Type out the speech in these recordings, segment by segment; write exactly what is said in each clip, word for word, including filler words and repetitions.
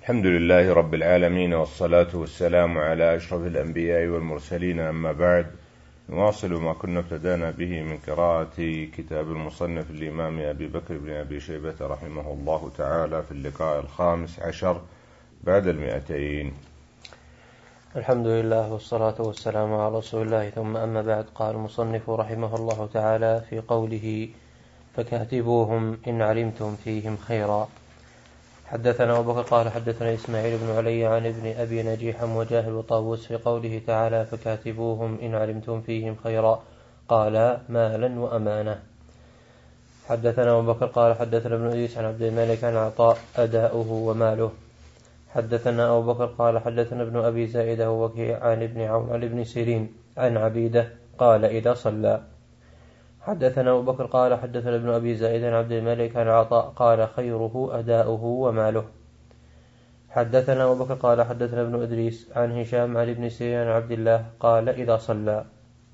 الحمد لله رب العالمين، والصلاة والسلام على أشرف الأنبياء والمرسلين، أما بعد. نواصل ما كنا ابتدأنا به من قراءة كتاب المصنف الإمام أبي بكر بن أبي شيبة رحمه الله تعالى في اللقاء الخامس عشر بعد المئتين. الحمد لله والصلاة والسلام على رسول الله، ثم أما بعد. قال المصنف رحمه الله تعالى في قوله: فكاتبوهم إن علمتم فيهم خيرا. حدثنا أبو بكر قال حدثنا إسماعيل بن علي عن ابن أبي نجيح مجاهد وطاووس في قوله تعالى: فكاتبوهم إن علمتم فيهم خيرا، قال مالا وأمانة. حدثنا أبو بكر قال حدثنا ابن إدريس عن عبد الملك عن عطاء أداؤه وماله. حدثنا أبو بكر قال حدثنا ابن أبي زائدة وكيع عن ابن عون عن ابن سيرين عن عبيدة قال إذا صلى. حدثنا أبو بكر قال حدثنا ابن أبي زائدة عن عبد الملك عن عطاء قال خيره أداؤه وماله. حدثنا أبو بكر قال حدثنا ابن إدريس عن هشام عن ابن سيرين عن عبد الله قال إذا صلى.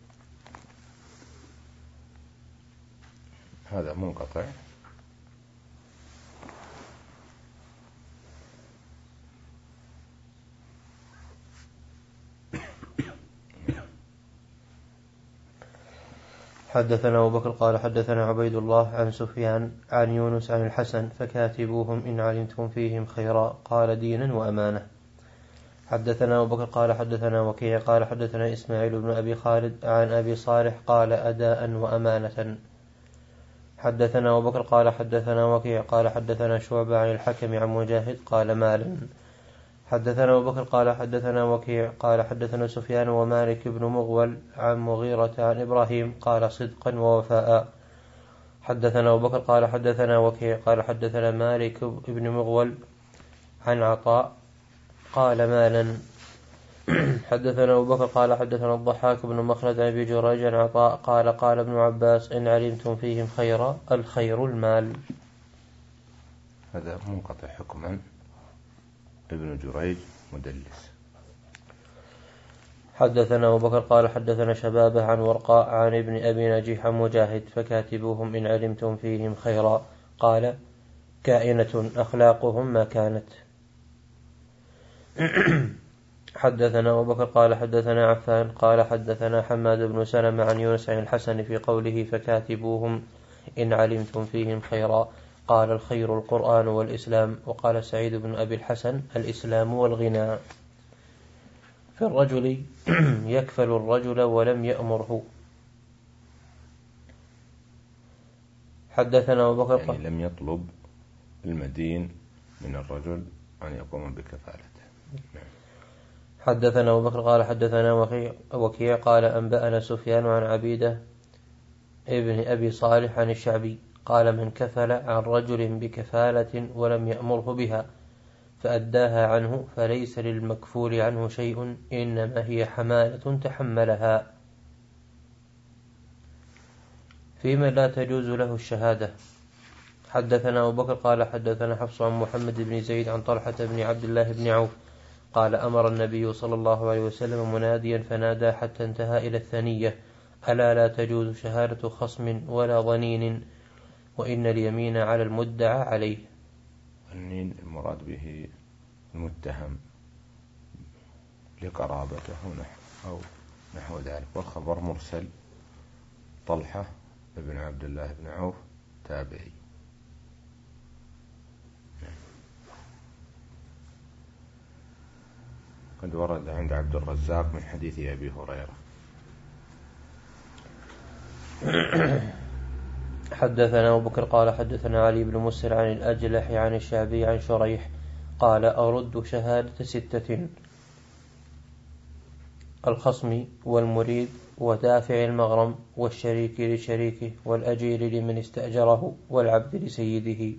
هذا منقطع. حدثنا أبو بكر قال حدثنا عبيد الله عن سفيان عن يونس عن الحسن: فكاتبوهم إن علمتم فيهم خيرا، قال دينا وأمانة. حدثنا أبو بكر قال حدثنا وكيع قال حدثنا إسماعيل بن أبي خالد عن أبي صالح قال أداء وأمانة. حدثنا أبو بكر قال حدثنا وكيع قال حدثنا شعبة عن الحكم عن مجاهد قال مالا. حدثنا أبو بكر قال حدثنا وكيع قال حدثنا سفيان ومالك بن مغول عن مغيرة عن إبراهيم قال صدقا ووفاء. حدثنا أبو بكر قال حدثنا وكيع قال حدثنا مالك بن مغول عن عطاء قال مالا. حدثنا أبو بكر قال حدثنا الضحاك بن مخلد عن أبي جريج عن عطاء قال قال ابن عباس: إن علمتم فيهم خيرا الخير المال. هذا منقطع حكما. ابن جريج مدلس. حدثنا أبو بكر قال حدثنا شبابه عن ورقاء عن ابن أبي نجيح مجاهد: فكاتبوهم إن علمتم فيهم خيرا، قال كائنة أخلاقهم ما كانت. حدثنا أبو بكر قال حدثنا عفان قال حدثنا حماد بن سلمة عن يونس عن الحسن في قوله: فكاتبوهم إن علمتم فيهم خيرا، قال الخير القرآن والإسلام. وقال سعيد بن أبي الحسن: الإسلام والغنى. في الرجل يكفل الرجل ولم يأمره. حدثنا أبو بكر يعني لم يطلب المدين من الرجل أن يقوم بكفالته. حدثنا أبو بكر قال حدثنا وكيع قال أنبأنا سفيان عن عبيدة ابن أبي صالح عن الشعبي قال: من كفل عن رجل بكفالة ولم يأمره بها فأداها عنه فليس للمكفول عنه شيء، إنما هي حمالة تحملها. فيما لا تجوز له الشهادة. حدثنا أبو بكر قال حدثنا حفص عن محمد بن زيد عن طلحة بن عبد الله بن عوف قال: أمر النبي صلى الله عليه وسلم مناديا فنادى حتى انتهى إلى الثنية: ألا لا تجوز شهادة خصم ولا ظنين، وإن اليمين على المدعى عليه. الظنين المراد به المتهم لقرابته أو نحو ذلك. والخبر مرسل: طلحة بن عبد الله بن عوف تابعي. قد ورد عند عبد الرزاق من حديث أبي هريرة. حدثنا أبو بكر قال حدثنا علي بن مسر عن الأجلح عن الشعبي عن شريح قال: أرد شهادة ستة: الخصم والمريد ودافع المغرم والشريك لشريكه والأجير لمن استأجره والعبد لسيده.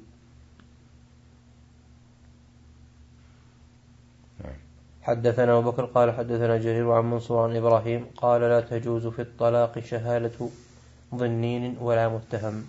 حدثنا أبو بكر قال حدثنا جرير عن منصور عن إبراهيم قال: لا تجوز في الطلاق شهادة ظنين ولا متهم.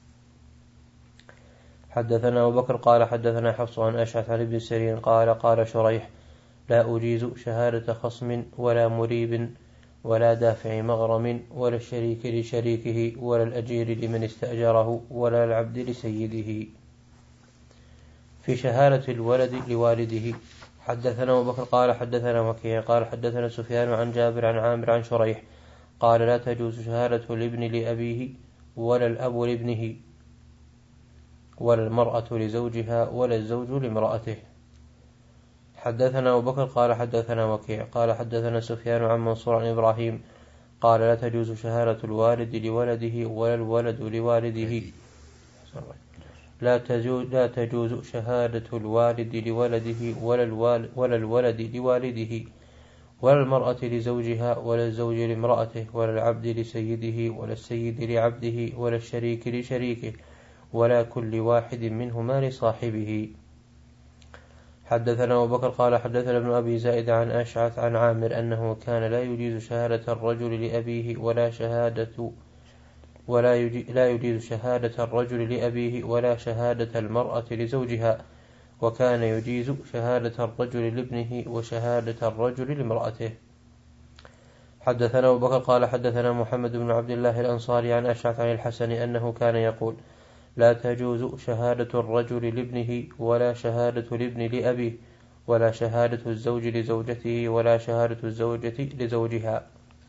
حدثنا أبو بكر قال حدثنا حفص عن أشعث عن ابن سيرين قال: قال شريح: لا أجيز شهادة خصم ولا مريب ولا دافع مغرم ولا الشريك لشريكه ولا الأجير لمن استأجره ولا العبد لسيده. في شهادة الولد لوالده. حدثنا أبو بكر قال حدثنا وكيع قال حدثنا سفيان عن جابر عن عامر عن شريح قال لا تجوز شهادة الابن لأبيه ولا الأب لابنه ولا المرأة لزوجها ولا الزوج لامرأته. حدثنا أبو بكر قال حدثنا وكيع قال حدثنا سفيان عن منصور عن إبراهيم قال لا تجوز شهادة الوالد لولده ولا الولد لوالده لا تجوز, لا تجوز شهادة الوالد لولده ولا, الوال ولا الولد لوالده ولا المرأة لزوجها ولا الزوج لامرأته ولا العبد لسيده ولا السيد لعبده ولا الشريك لشريكه ولا كل واحد منهما لصاحبه. حدثنا أبو بكر قال حدثنا ابن أبي زائد عن أشعث عن عامر أنه كان لا يجيز شهادة الرجل لأبيه ولا شهادة ولا يجيز, لا يجيز شهادة الرجل لأبيه ولا شهادة المرأة لزوجها وكان يجيز شهادة الرجل لابنه وشهادة الرجل لامرأته. حدثنا أبو بكر قال حدثنا محمد بن عبد الله الأنصاري عن أشعث عن الحسن أنه كان يقول لا تجوز شهادة الرجل لابنه ولا شهادة الابن لأبيه ولا شهادة الزوج لزوجته ولا شهادة الزوجة لزوجها.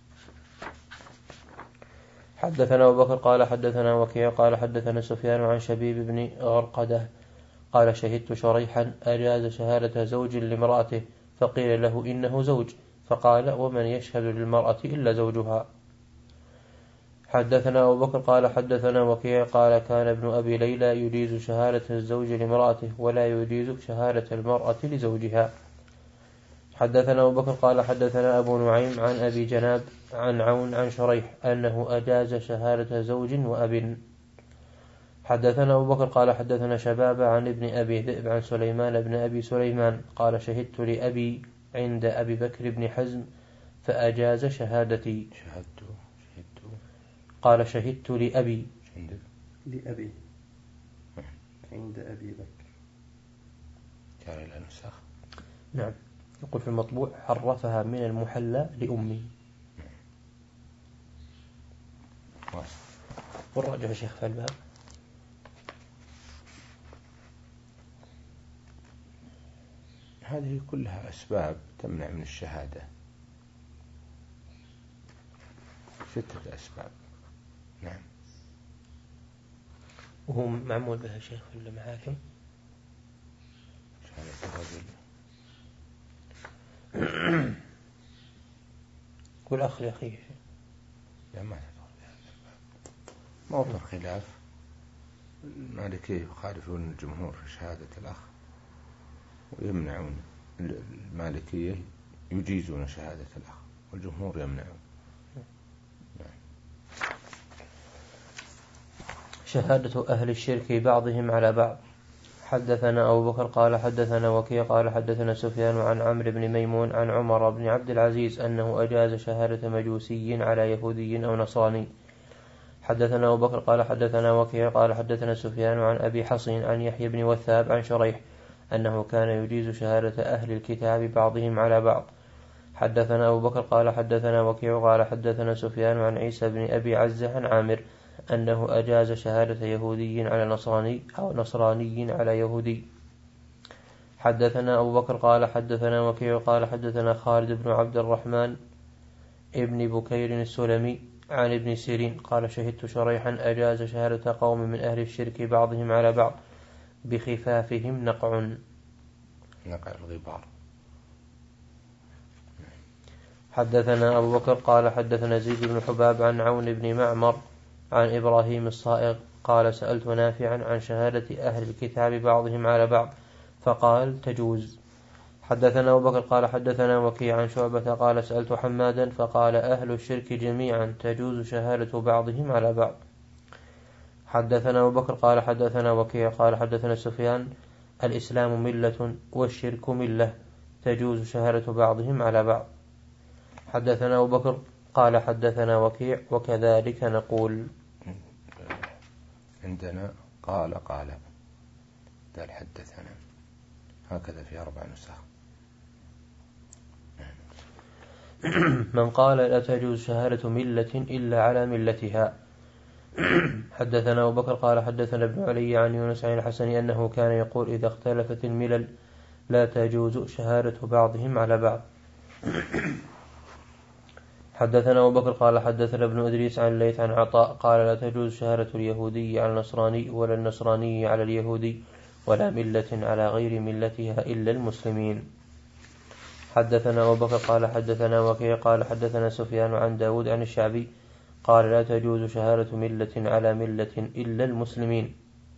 حدثنا أبو بكر قال حدثنا وكيع قال حدثنا سفيان عن شبيب بن غرقدة قال شهدت شريحا أجاز شهادة زوج لامرأته فقيل له إنه زوج فقال ومن يشهد للمرأة إلا زوجها. حدثنا أبو بكر قال حدثنا وكيع قال كان ابن أبي ليلى يجيز شهادة الزوج لامرأته ولا يجيز شهادة المرأة لزوجها. حدثنا أبو بكر قال حدثنا أبو نعيم عن أبي جناب عن عون عن شريح أنه أجاز شهادة زوج وأب. حدثنا أبو بكر قال حدثنا شباب عن ابن أبي ذئب عن سليمان بن أبي سليمان قال شهدت لأبي عند أبي بكر بن حزم فأجاز شهادتي. شهدت شهدت قال شهدت لأبي لأبي عند أبي بكر جاري الأنساخ. نعم. يقول في المطبوع حرفها من المحلى لأمي. والراجح يا شيخ في الباب هذه كلها أسباب تمنع من الشهادة، ستة أسباب. نعم. وهو معمول بها شيخ في المحاكم شهادة الرجل والأخ لأخيه لا ما تدخل بهذا الباب، موضوع خلاف. المالكية يخالفون الجمهور في شهادة الأخ ويمنعون، المالكية يجيزون شهادة الأخ والجمهور يمنعون. شهادة أهل الشرك بعضهم على بعض. حدثنا أبو بكر قال حدثنا وكيع قال حدثنا سفيان عن عمرو بن ميمون عن عمر بن عبد العزيز أنه أجاز شهادة مجوسي على يهودي أو نصراني. حدثنا أبو بكر قال حدثنا وكيع قال حدثنا سفيان عن أبي حصين عن يحيى بن وثاب عن شريح أنه كان يجيز شهادة أهل الكتاب بعضهم على بعض. حدثنا أبو بكر قال حدثنا وكيع قال حدثنا سفيان عن عيسى بن أبي عزة عن عامر أنه أجاز شهادة يهودي على نصراني أو نصراني على يهودي. حدثنا أبو بكر قال حدثنا وكيع قال حدثنا خالد بن عبد الرحمن ابن بكير السلمي عن ابن سيرين قال شهدت شريحا أجاز شهادة قوم من أهل الشرك بعضهم على بعض بخفافهم نقع نقع الغبار. حدثنا أبو بكر قال حدثنا زيد بن حباب عن عون بن معمر عن إبراهيم الصائغ قال سألت نافعا عن شهادة أهل الكتاب بعضهم على بعض فقال تجوز. حدثنا أبو بكر قال حدثنا وكيع عن شعبة قال سألت حمادا فقال أهل الشرك جميعا تجوز شهادة بعضهم على بعض. حدثنا أبو بكر قال حدثنا وكيع قال حدثنا سفيان الإسلام ملة والشرك ملة تجوز شهادة بعضهم على بعض. حدثنا أبو بكر قال حدثنا وكيع وكذلك نقول. عندنا قال قال قال حدثنا هكذا في أربع نسخ. من قال لا تجوز شهادة ملة إلا على ملتها حدثنا أبو بكر قال حدثنا ابن علي عن يونس عن الحسن أنه كان يقول إذا اختلفت الملل لا تجوز شهادة بعضهم على بعض. حدثنا أبو بكر قال حدثنا ابن إدريس عن الليث عن عطاء قال لا تجوز شهادة اليهودي على النصراني ولا النصراني على اليهودي ولا ملة على غير ملتها إلا المسلمين. حدثنا أبو بكر قال حدثنا وكيع قال حدثنا سفيان عن داود عن الشعبي قال لا تجوز شهادة ملة على ملة إلا المسلمين.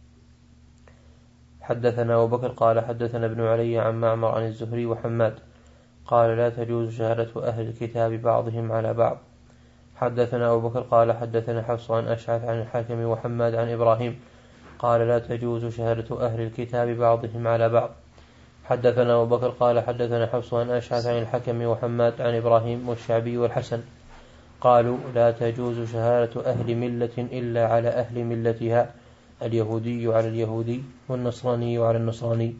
حدثنا أبو بكر قال حدثنا ابن علي عن معمر عن الزهري وحماد قال لا تجوز شهادة أهل الكتاب بعضهم على بعض. حدثنا أبو بكر قال حدثنا حفص عن أشعث عن الحكم وحماد عن إبراهيم قال لا تجوز شهادة أهل الكتاب بعضهم على بعض. حدثنا أبو بكر قال حدثنا حفص عن أشعث عن الحكم وحماد عن إبراهيم والشعبي والحسن قالوا لا تجوز شهادة أهل ملة إلا على أهل ملتها اليهودي على اليهودي والنصراني على النصراني.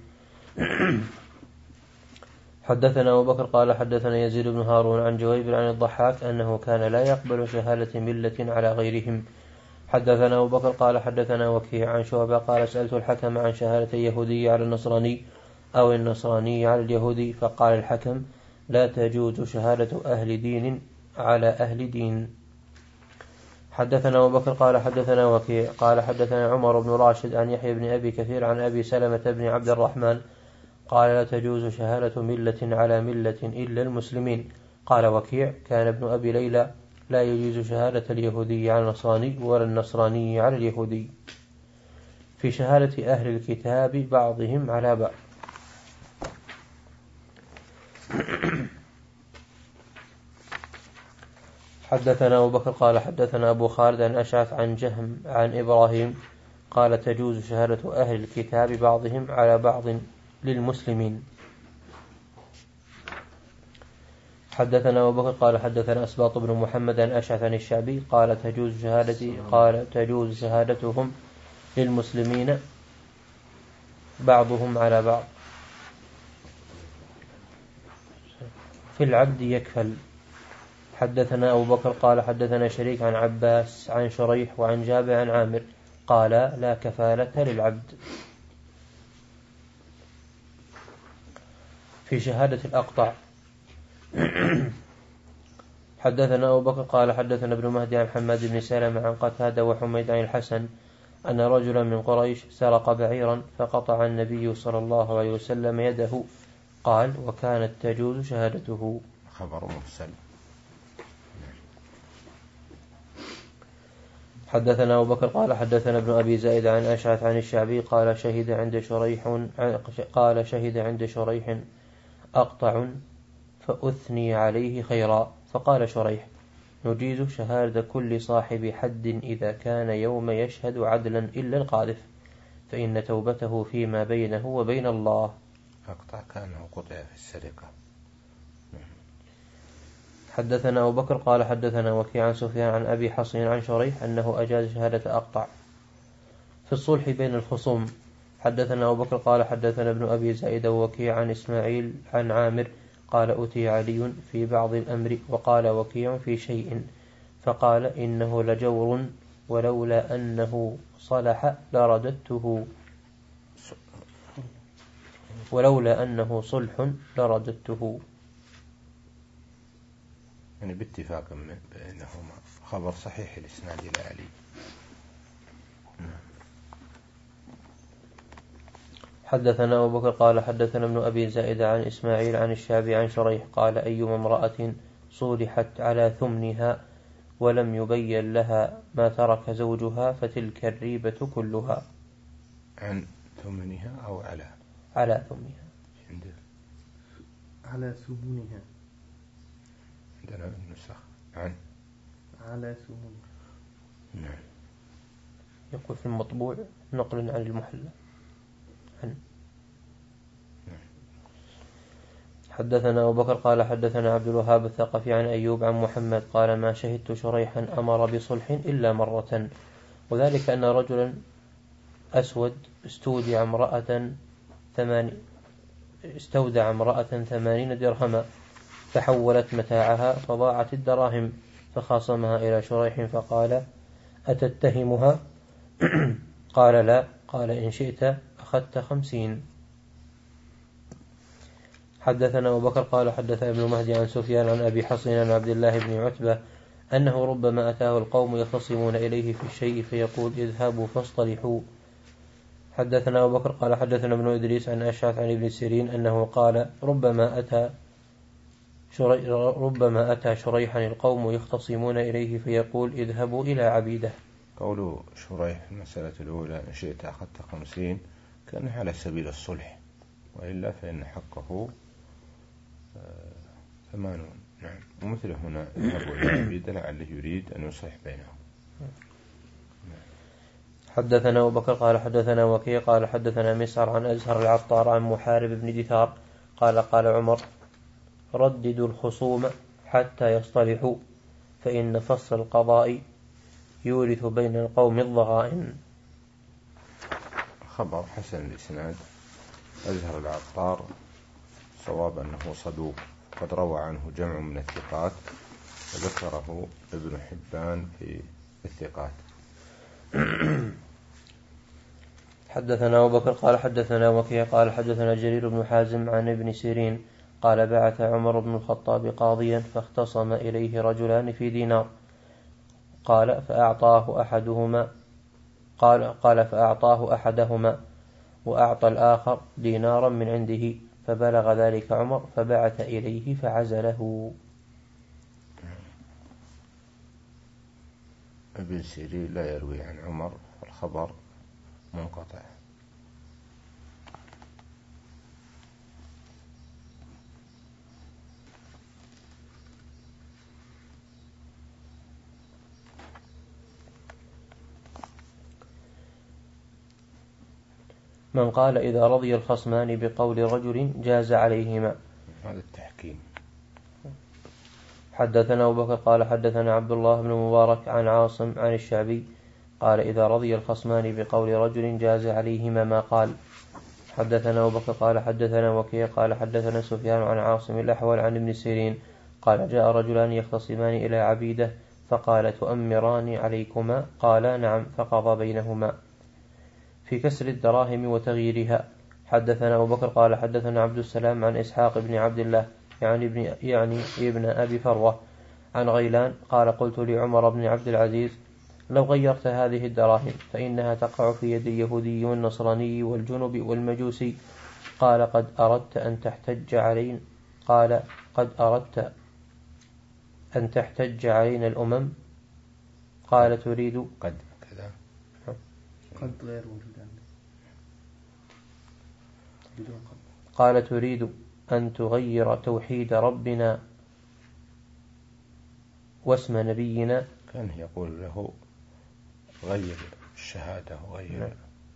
حدثنا أبو بكر قال حدثنا يزيد بن هارون عن جويبر عن الضحاك أنه كان لا يقبل شهادة ملة على غيرهم. حدثنا أبو بكر قال حدثنا وكيع عن شعبة قال سألت الحكم عن شهادة اليهودي على النصراني أو النصراني على اليهودي فقال الحكم لا تجوز شهادة أهل دين على أهل دين. حدثنا أبو بكر قال حدثنا وكيع قال حدثنا عمر بن راشد عن يحيى بن أبي كثير عن أبي سلمة بن عبد الرحمن قال لا تجوز شهادة ملة على ملة إلا المسلمين. قال وكيع كان ابن أبي ليلى لا يجوز شهادة اليهودي على النصراني ولا النصراني على اليهودي. في شهادة أهل الكتاب بعضهم على بعض. حدثنا أبو بكر قال حدثنا أبو خالد عن أشعث عن جهم عن إبراهيم قال تجوز شهادة أهل الكتاب بعضهم على بعض للمسلمين. حدثنا أبو بكر قال حدثنا أسباط بن محمد عن أشعث عن الشعبي قال تجوز شهادة قال تجوز شهادتهم للمسلمين بعضهم على بعض في العبد يكفل. حدثنا أبو بكر قال حدثنا شريك عن عباس عن شريح وعن جابر عن عامر قال لا كفالة للعبد. في شهادة الأقطع. حدثنا أبو بكر قال حدثنا ابن مهدي عن حماد بن سلمة عن قتادة وحميد عن الحسن أن رجلا من قريش سرق بعيرا فقطع النبي صلى الله عليه وسلم يده قال وكانت تجوز شهادته. خبر مرسل. حدثنا أبو بكر قال حدثنا ابن أبي زائد عن أشعث عن الشعبي قال شهد عند شريح قال شهد عند شريح أقطع فأثني عليه خيرا فقال شريح نجيز شهادة كل صاحب حد إذا كان يوم يشهد عدلا إلا القاذف فإن توبته فيما بينه وبين الله. أقطع كانه قطع في السرقة. حدثنا أبو بكر قال حدثنا وكيع عن سفيان عن أبي حصين عن شريح أنه أجاز شهادة أقطع في الصلح بين الخصوم. حدثنا أبو بكر قال حدثنا ابن أبي زائد ووكيع عن إسماعيل عن عامر قال أتي علي في بعض الأمر وقال وكيع في شيء فقال إنه لجور ولولا أنه صلح لرددته ولولا أنه صلح لرددته. يعني باتفاق بينهما خبر صحيح الإسناد إلى علي. حدثنا أبو بكر قال حدثنا ابن أبي زائد عن إسماعيل عن الشعبي عن شريح قال أيما امرأة صولحت على ثمنها ولم يبين لها ما ترك زوجها فتلك الريبة كلها. عن ثمنها أو على على ثمنها عنده على ثمنها عندنا النسخ عن على ثمنها. نعم. يقول في المطبوع نقل عن المحلى عن. حدثنا أبو بكر قال حدثنا عبد الوهاب الثقفي عن أيوب عن محمد قال ما شهدت شريحا أمر بصلح إلا مرة وذلك أن رجلا أسود استودع امرأة ثماني استودع امرأة ثمانين درهما فحولت متاعها فضاعت الدراهم فخاصمها إلى شريح فقال أتتهمها؟ قال لا. قال إن شئت أخذت خمسين. حدثنا أبو بكر قال حدثنا ابن مهدي عن سفيان عن أبي حصين عن عبد الله بن عتبة أنه ربما أتاه القوم يختصمون إليه في الشيء فيقول اذهبوا فاصطلحوا. حدثنا أبو بكر قال حدثنا ابن إدريس عن أشعث عن ابن سيرين أنه قال ربما أتى شري ربما أتى شريحا القوم يختصمون إليه فيقول اذهبوا إلى عبيده. قول شريح في المسألة الأولى إن شئت أخذت خمسين كان على سبيل الصلح، وإلا فإن حقه ثمانون. نعم. ومثل هنا اذهبوا إلى عبيده لعله يريد أن يصلح بينهم. حدثنا أبو بكر قال حدثنا وكيع قال حدثنا مسعر عن أزهر العطار عن محارب بن دثار قال قال عمر رددوا الخصوم حتى يصطلحوا فإن فصل القضاء يورث بين القوم الضغائن. خبر حسن الإسناد. أزهر العطار صواب أنه صدوق، قد روى عنه جمع من الثقات وذكره ابن حبان في الثقات. حدثنا أبو بكر قال حدثنا وكيع قال حدثنا جرير بن حازم عن ابن سيرين قال بعث عمر بن الخطاب قاضيا فاختصم إليه رجلان في دينار قال فأعطاه أحدهما قال, قال فأعطاه أحدهما وأعطى الآخر دينارا من عنده فبلغ ذلك عمر فبعث إليه فعزله. ابن سيرين لا يروي عن عمر، الخبر منقطع. من قال إذا رضي الخصمان بقول رجل جاز عليهما. هذا التحكيم. حدثنا أبو بكر قال حدثنا عبد الله بن مبارك عن عاصم عن الشعبي قال إذا رضي الخصمان بقول رجل جاز عليهما ما قال. حدثنا أبو بكر قال حدثنا وكيع قال حدثنا سفيان عن عاصم الأحول عن ابن سيرين قال جاء رجلان يختصمان إلى عبيده فقال تؤمران عليكما قال نعم فقضى بينهما في كسر الدراهم وتغييرها. حدثنا أبو بكر قال حدثنا عبد السلام عن إسحاق بن عبد الله يعني ابن, يعني ابن أبي فروة عن غيلان قال قلت لعمر بن عبد العزيز لو غيرت هذه الدراهم فإنها تقع في يد اليهودي والنصراني والجنب والمجوسي قال قد أردت أن تحتج علينا قال قد أردت أن تحتج علينا الأمم قال تريد قد كذا قد غير موجود بدون قد. قال تريد أن تغير توحيد ربنا واسم نبينا. كان يقول له غير الشهادة وغير.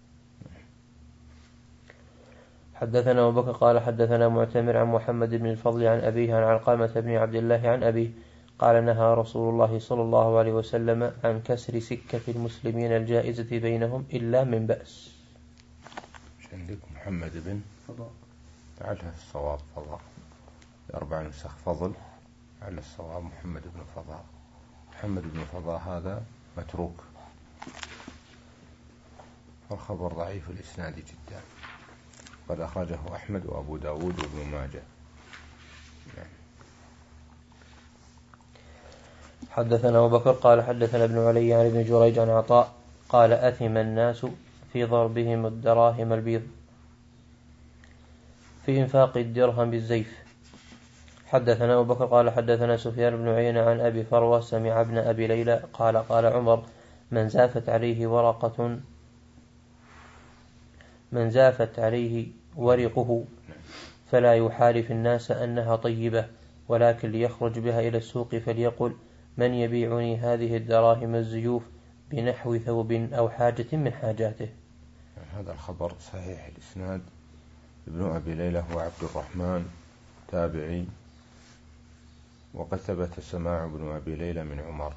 حدثنا أبو بكر قال حدثنا معتمر عن محمد بن الفضل عن أبيه عن علقمة بن عبد الله عن أبيه قال نهى رسول الله صلى الله عليه وسلم عن كسر سكة المسلمين الجائزة بينهم إلا من بأس. عندك محمد بن فضاء على الصواب فضاء، أربع نسخ فضل على الصواب محمد بن فضاء. محمد بن فضاء هذا متروك والخبر ضعيف الإسناد جدا، قد أخرجه أحمد وأبو داود وابن ماجه. حدثنا أبو بكر قال حدثنا ابن علي عن ابن جريج عن عطاء قال أثم الناس في ضربهم الدراهم البيض في إنفاق الدرهم بالزيف. حدثنا أبو بكر قال حدثنا سفيان بن عيينة عن أبي فروة سمع ابن أبي ليلى قال قال عمر من زافت عليه ورقة من زافت عليه ورقه فلا يحالف الناس أنها طيبة ولكن ليخرج بها إلى السوق فليقل من يبيعني هذه الدراهم الزيوف بنحو ثوب أو حاجة من حاجاته. هذا الخبر صحيح الإسناد. ابن أبي ليلى هو عبد الرحمن تابعي، وقد ثبت سماع ابن أبي ليلى من عمر.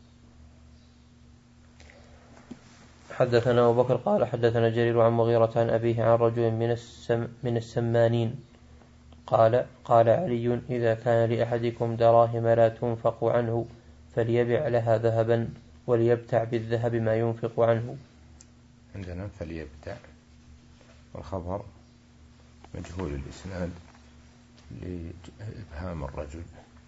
حدثنا أبو بكر قال حدثنا جرير عن مغيرة عن أبيه عن رجل من, السم من السمانين قال قال علي إذا كان لأحدكم دراهم لا تنفق عنه فليبع لها ذهبا وليبتع بالذهب ما ينفق عنه. عندنا فليبتع، والخبر مجهول الإسناد لإبهام الرجل.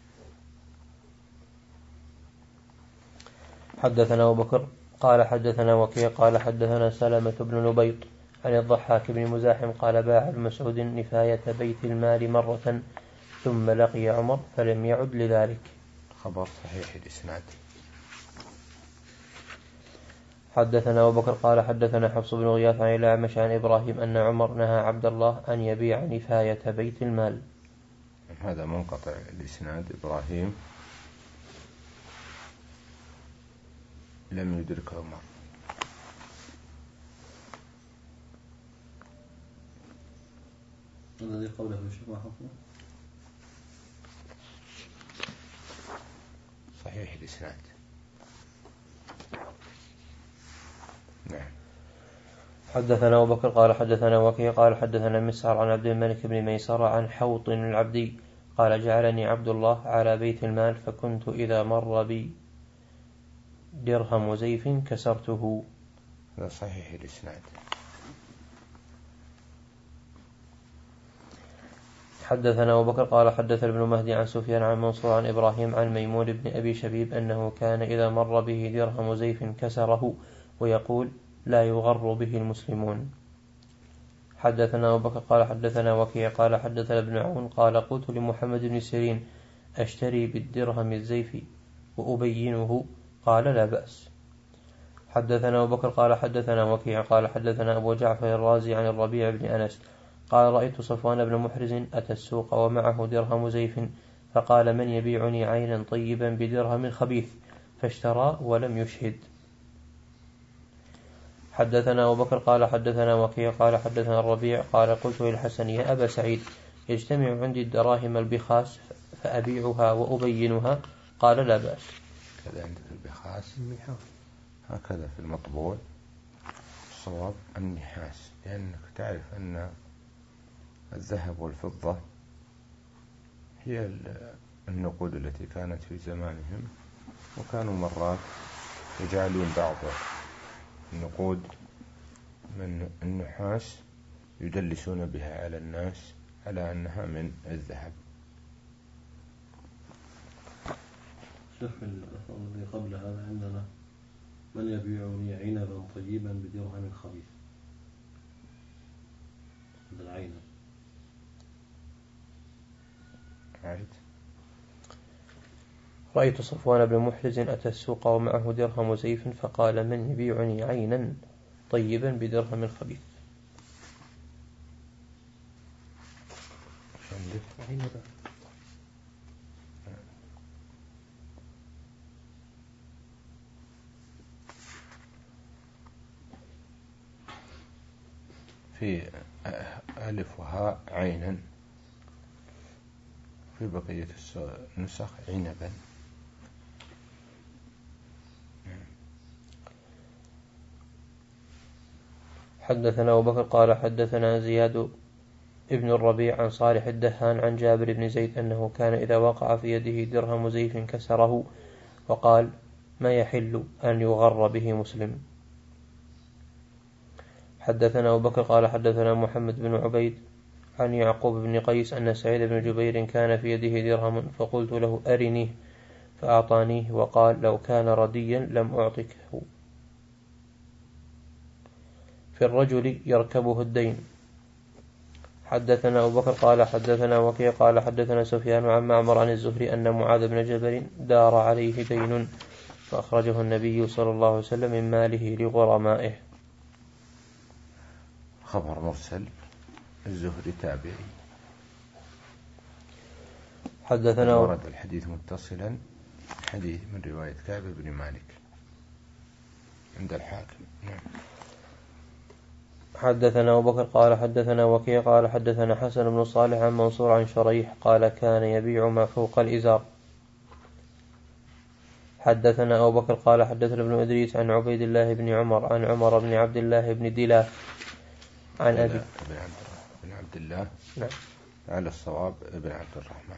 حدثنا أبو بكر قال حدثنا وكيع قال حدثنا سلمة بن نبيط عن الضحاك بن مزاحم قال باع ابن مسعود نفاية بيت المال مرة ثم لقي عمر فلم يعد لذلك. خبر صحيح الإسناد. حدثنا أبو بكر قال حدثنا حفص بن غياث عن الأعمش عن إبراهيم أن عمر نهى عبد الله أن يبيع نفاية بيت المال. هذا منقطع الإسناد، إبراهيم لم يدرك عمر. الذي قوله الشيخ ما حكمه؟ صحيح الإسناد. نعم. حدثنا أبو بكر قال حدثنا وكيع قال حدثنا مسعر عن عبد الملك بن ميسرة عن حوط العبدي قال جعلني عبد الله على بيت المال فكنت إذا مر بي درهم زيف كسرته. هذا صحيح الإسناد. حدثنا أبو بكر قال حدثنا ابن مهدي عن سفيان عن منصور عن إبراهيم عن ميمون بن أبي شبيب أنه كان إذا مر به درهم زيف كسره ويقول لا يغر به المسلمون. حدثنا أبو بكر قال حدثنا وكيع قال حدثنا ابن عون قال قلت لمحمد بن سيرين أشتري بالدرهم الزيف وأبينه قال لا بأس. حدثنا أبو بكر قال حدثنا وكيع قال حدثنا أبو جعفر الرازي عن الربيع بن أنس قال رأيت صفوان بن محرز أتى السوق ومعه درهم زيف فقال من يبيعني عينا طيبا بدرهم خبيث فاشترى ولم يشهد. حدثنا أبو بكر قال حدثنا وكيع قال حدثنا الربيع قال قلت للحسن يا أبا سعيد يجتمع عندي الدراهم البخاس فأبيعها وأبينها قال لا بأس. كذا عندك البخاس هكذا في المطبوع الصواب النحاس، لأنك تعرف أن الذهب والفضة هي النقود التي كانت في زمانهم، وكانوا مرات يجعلون بعض النقود من النحاس يدلسون بها على الناس على أنها من الذهب. شيخ الذي قبل هذا عندنا من يبيعني عنبا طيبا بدرهم خبيث. هذا العين عارف. رأيت صفوان بن محرز أتى السوق ومعه درهم زيف فقال من يبيعني عينا طيبا بدرهم خبيث. في ألف وهاء عينا، في بقية النسخ عنبا. حدثنا أبو بكر قال حدثنا زياد ابن الربيع عن صالح الدهان عن جابر بن زيد أنه كان إذا وقع في يده درهم زيف كسره وقال ما يحل أن يغر به مسلم. حدثنا أبو بكر قال حدثنا محمد بن عبيد عن يعقوب بن قيس أن سعيد بن جبير كان في يده درهم فقلت له أرنيه فأعطانيه وقال لو كان رديا لم أعطكه. في الرجل يركبه الدين. حدثنا أبو بكر قال حدثنا وكيع قال حدثنا سفيان عن معمر عن الزهري أن معاذ بن جبل دار عليه دين فأخرجه النبي صلى الله عليه وسلم من ماله لغرمائه. خبر مرسل، الزهري تابعي. حدثنا ورد الحديث متصلا، حديث من رواية كعب بن مالك عند الحاكم. نعم. حدثنا أبو بكر قال حدثنا وكيع قال حدثنا حسن بن صالح عن منصور عن شريح قال كان يبيع ما فوق الإزار. حدثنا أبو بكر قال حدثنا ابن إدريس عن عبيد الله بن عمر عن عمر بن عبد الله بن دلاف عن أبي بن عبد الله. نعم. على الصواب ابن عبد الرحمن.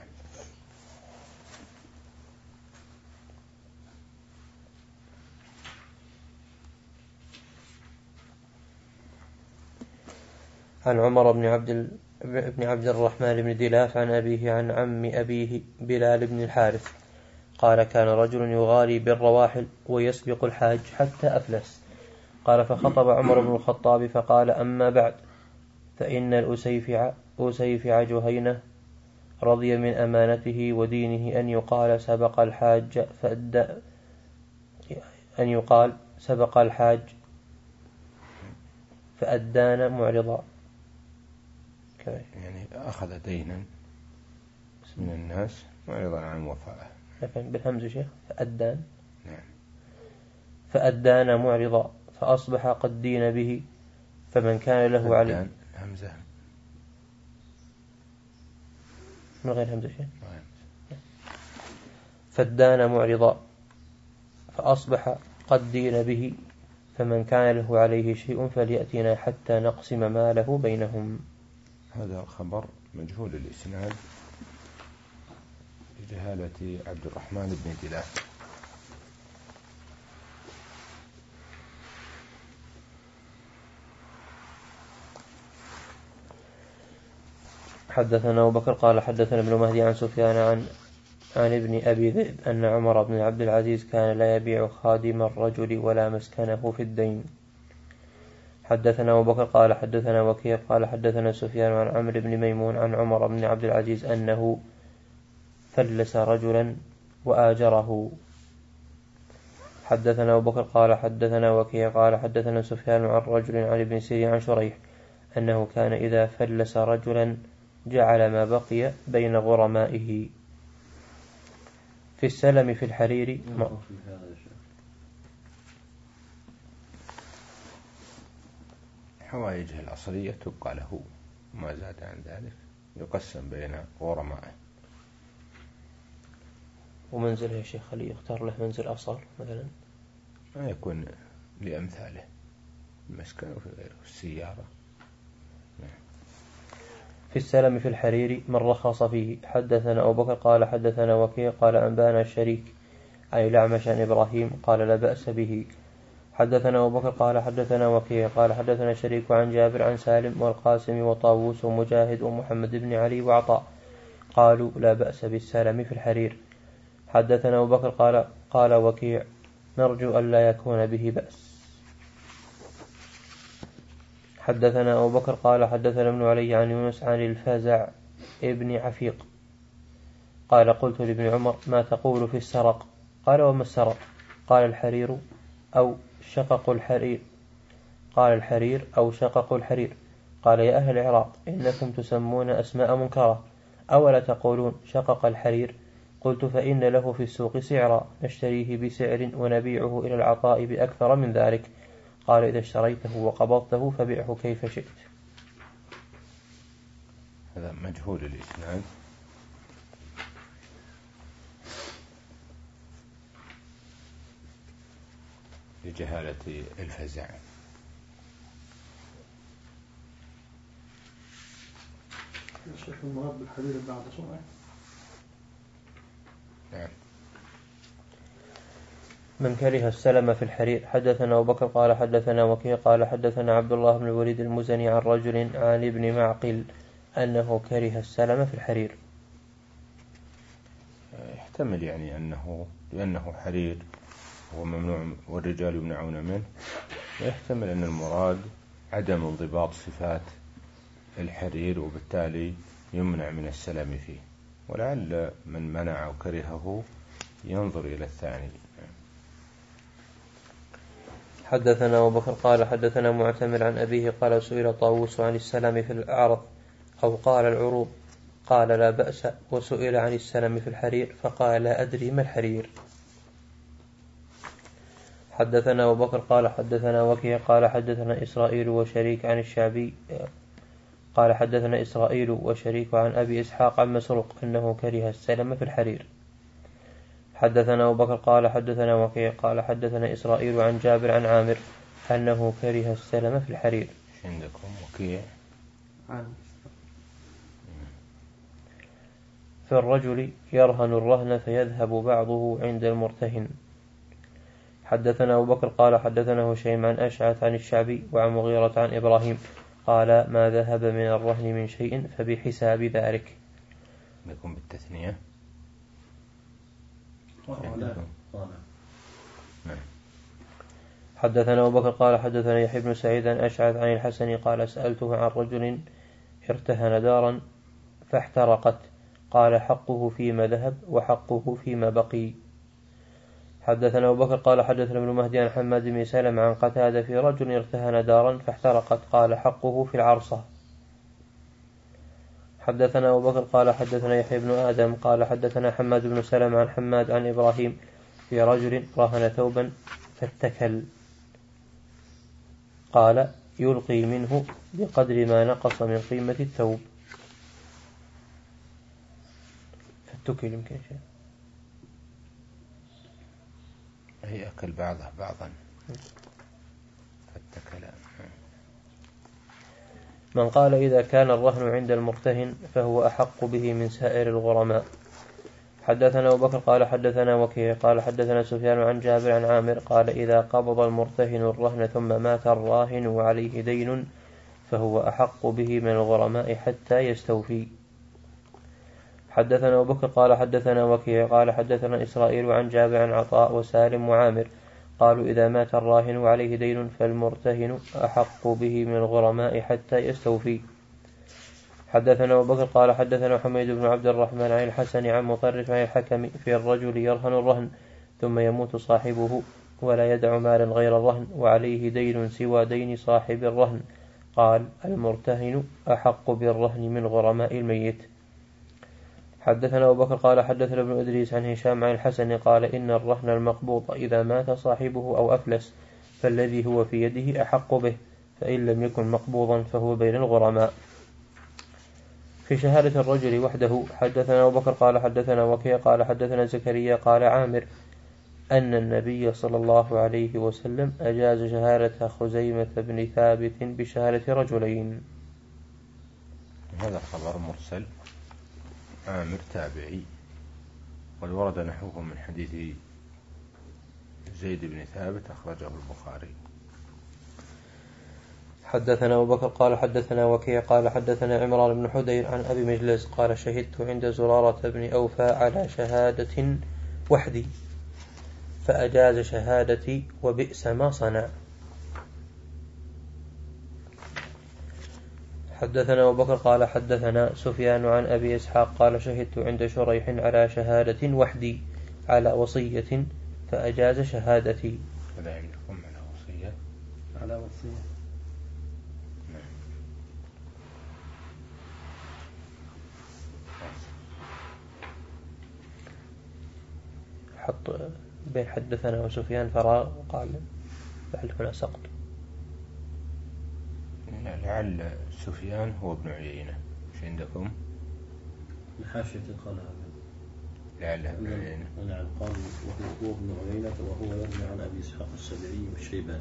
عن عمر بن عبد بن عبد الرحمن بن دلاف عن أبيه عن عم أبيه بلال بن الحارث قال كان رجل يغالي بالرواحل ويسبق الحاج حتى أفلس. قال فخطب عمر بن الخطاب فقال أما بعد فإن الأسيفع أسيفع جهينة رضي من أمانته ودينه أن يقال سبق الحاج فأدى أن يقال سبق الحاج فأدان معرضا، يعني أخذ دينا من الناس معرضا عن وفائه بالهمز شيخ فأدان نعم. فأدان معرضا فأصبح قد دين به فمن كان له عليه همزة من غير همزة شيء فأدان معرضا فأصبح قد دين به فمن كان له عليه شيء فليأتنا حتى نقسم ماله بينهم. هذا الخبر مجهول الإسناد لجهالة عبد الرحمن بن دلاف. حدثنا أبو بكر قال حدثنا ابن مهدي عن سفيان عن عن ابن أبي ذئب أن عمر بن عبد العزيز كان لا يبيع خادم الرجل ولا مسكنه في الدين. حدثنا أبو بكر قال حدثنا وكيع قال حدثنا سفيان عن عمرو بن ميمون عن عمر بن عبد العزيز أنه فلس رجلا وآجره. حدثنا أبو بكر قال حدثنا وكيع قال حدثنا سفيان عن رجل عن ابن سيرين عن شريح أنه كان إذا فلس رجلا جعل ما بقي بين غرمائه. في السلم في الحرير حوائجه الأصلية تبقى له، ما زاد عن ذلك يقسم بين غرمائه. ومنزله يا شيخ خليه يختار له منزل أصل مثلا ما يكون لأمثاله المسكن وفي غيره السيارة. في السلم في الحرير من رخص فيه. حدثنا أبو بكر قال حدثنا وكيع قال أنبانا الشريك أي الأعمش عن إبراهيم قال لا بأس به. حدثنا أبو بكر قال حدثنا وكيع قال حدثنا الشريك عن جابر عن سالم والقاسم وطاووس ومجاهد ومحمد بن علي وعطاء قالوا لا بأس بالسلم في الحرير. حدثنا أبو بكر قال قال وكيع نرجو أن لا يكون به بأس. حدثنا أبو بكر قال حدثنا ابن علي عن يونس عن الفزع ابن عفيق قال قلت لابن عمر ما تقول في السرق؟ قال وما السرق؟ قال الحرير أو شقق الحرير قال الحرير أو شقق الحرير. قال يا أهل العراق إنكم تسمون أسماء منكرة أولا تقولون شقق الحرير؟ قلت فإن له في السوق سعرا نشتريه بسعر ونبيعه إلى العطاء بأكثر من ذلك. قال إذا اشتريته وقبضته فبيعه كيف شئت. هذا مجهول الإسناد لجهالة الفزع. الشيخ المراد بالحرير بعد صنعه. نعم. من كره السلم في الحرير. حدثنا أبو بكر قال حدثنا وكيع قال حدثنا عبد الله بن الوليد المزني عن رجل عن ابن معقل أنه كره السلم في الحرير. يحتمل يعني أنه لأنه حرير وممنوع والرجال يمنعون منه، ويحتمل أن المراد عدم انضباط صفات الحرير وبالتالي يمنع من السلم فيه، ولعل من منع وكرهه ينظر إلى الثاني. حدثنا أبو بكر قال حدثنا معتمر عن أبيه قال سئل طاووس عن السلم في الأعرض أو قال العروض قال لا بأس، وسئل عن السلم في الحرير فقال لا أدري ما الحرير. حدثنا أبو بكر قال حدثنا وكيع قال حدثنا إسرائيل وشريك عن الشعبي قال حدثنا إسرائيل وشريك عن أبي إسحاق عن مسروق أنه كره السلم في الحرير. حدثنا أبو بكر قال حدثنا وكيع قال حدثنا إسرائيل عن جابر عن عامر أنه كره السلم في الحرير. عندكم وكيع في الرجل يرهن الرهن فيذهب بعضه عند المرتهن. حدثنا أبو بكر قال حدثنا هشيم عن أشعث عن الشعبي وعن مغيرة عن إبراهيم قال ما ذهب من الرهن من شيء فبحساب ذلك. يكون بالتثنية. حدثنا أبو بكر قال حدثنا يحيى بن سعيد عن أشعث عن الحسن قال سألته عن رجل ارتهن دارا فاحترقت قال حقه فيما ذهب وحقه فيما بقي. حدثنا أبو بكر قال حدثنا ابن مهدي عن حماد بن سلم عن قتادة في رجل ارتهن دارا فاحترقت قال حقه في العرصة. حدثنا أبو بكر قال حدثنا يحيى بن آدم قال حدثنا حماد بن سلم عن حماد عن إبراهيم في رجل رهن ثوبا فاتكل قال يلقي منه بقدر ما نقص من قيمة الثوب. فاتكل يمكن شيء هي أكل بعضها بعضا. فاتكل. من قال إذا كان الرهن عند المرتهن فهو أحق به من سائر الغرماء. حدثنا أبو بكر قال حدثنا وكيع قال حدثنا سفيان عن جابر عن عامر قال إذا قبض المرتهن الرهن ثم مات الراهن وعليه دين فهو أحق به من الغرماء حتى يستوفي. حدثنا أبو بكر قال حدثنا وكيع قال حدثنا إسرائيل عن جابر عن عطاء وسالم وعامر قالوا إذا مات الراهن وعليه دين فالمرتهن أحق به من الغرماء حتى يستوفي. حدثنا أبو بكر قال حدثنا حميد بن عبد الرحمن عن الحسن عن مطرف عن الحكم في الرجل يرهن الرهن ثم يموت صاحبه ولا يدع مالا غير الرهن وعليه دين سوى دين صاحب الرهن قال المرتهن أحق بالرهن من غرماء الميت. حدثنا أبو بكر قال حدثنا ابن إدريس عن هشام عن الحسن قال إن الرهن المقبوض إذا مات صاحبه أو أفلس فالذي هو في يده أحق به فإن لم يكن مقبوضا فهو بين الغرماء. في شهادة الرجل وحده حدثنا أبو بكر قال حدثنا وكيع قال حدثنا زكريا قال عامر أن النبي صلى الله عليه وسلم أجاز شهادة خزيمة بن ثابت بشهادة رجلين. هذا خبر مرسل عامر تابعي قد ورد نحوه من حديث زيد بن ثابت أخرجه البخاري. حدثنا أبو بكر قال حدثنا وكيع قال حدثنا عمران بن حدير عن أبي مجلس قال شهدت عند زرارة بن أوفى على شهادة وحدي فأجاز شهادتي وبئس ما صنع. حدثنا أبو بكر قال حدثنا سفيان عن أبي إسحاق قال شهدت عند شريح على شهادة وحدي على وصية فأجاز شهادتي. ولا عندكم على وصية؟ على وصية. حط بين حدثنا وسفيان فراغ قال لعل هنا سقط. لعل سفيان هو ابن عيينة. ايش عندكم؟ الحاشية قال هذا لعل ابن عيينة. نعم قال وهو ابن عيينة وهو يروي عن أبي إسحاق السبيعي والشيباني.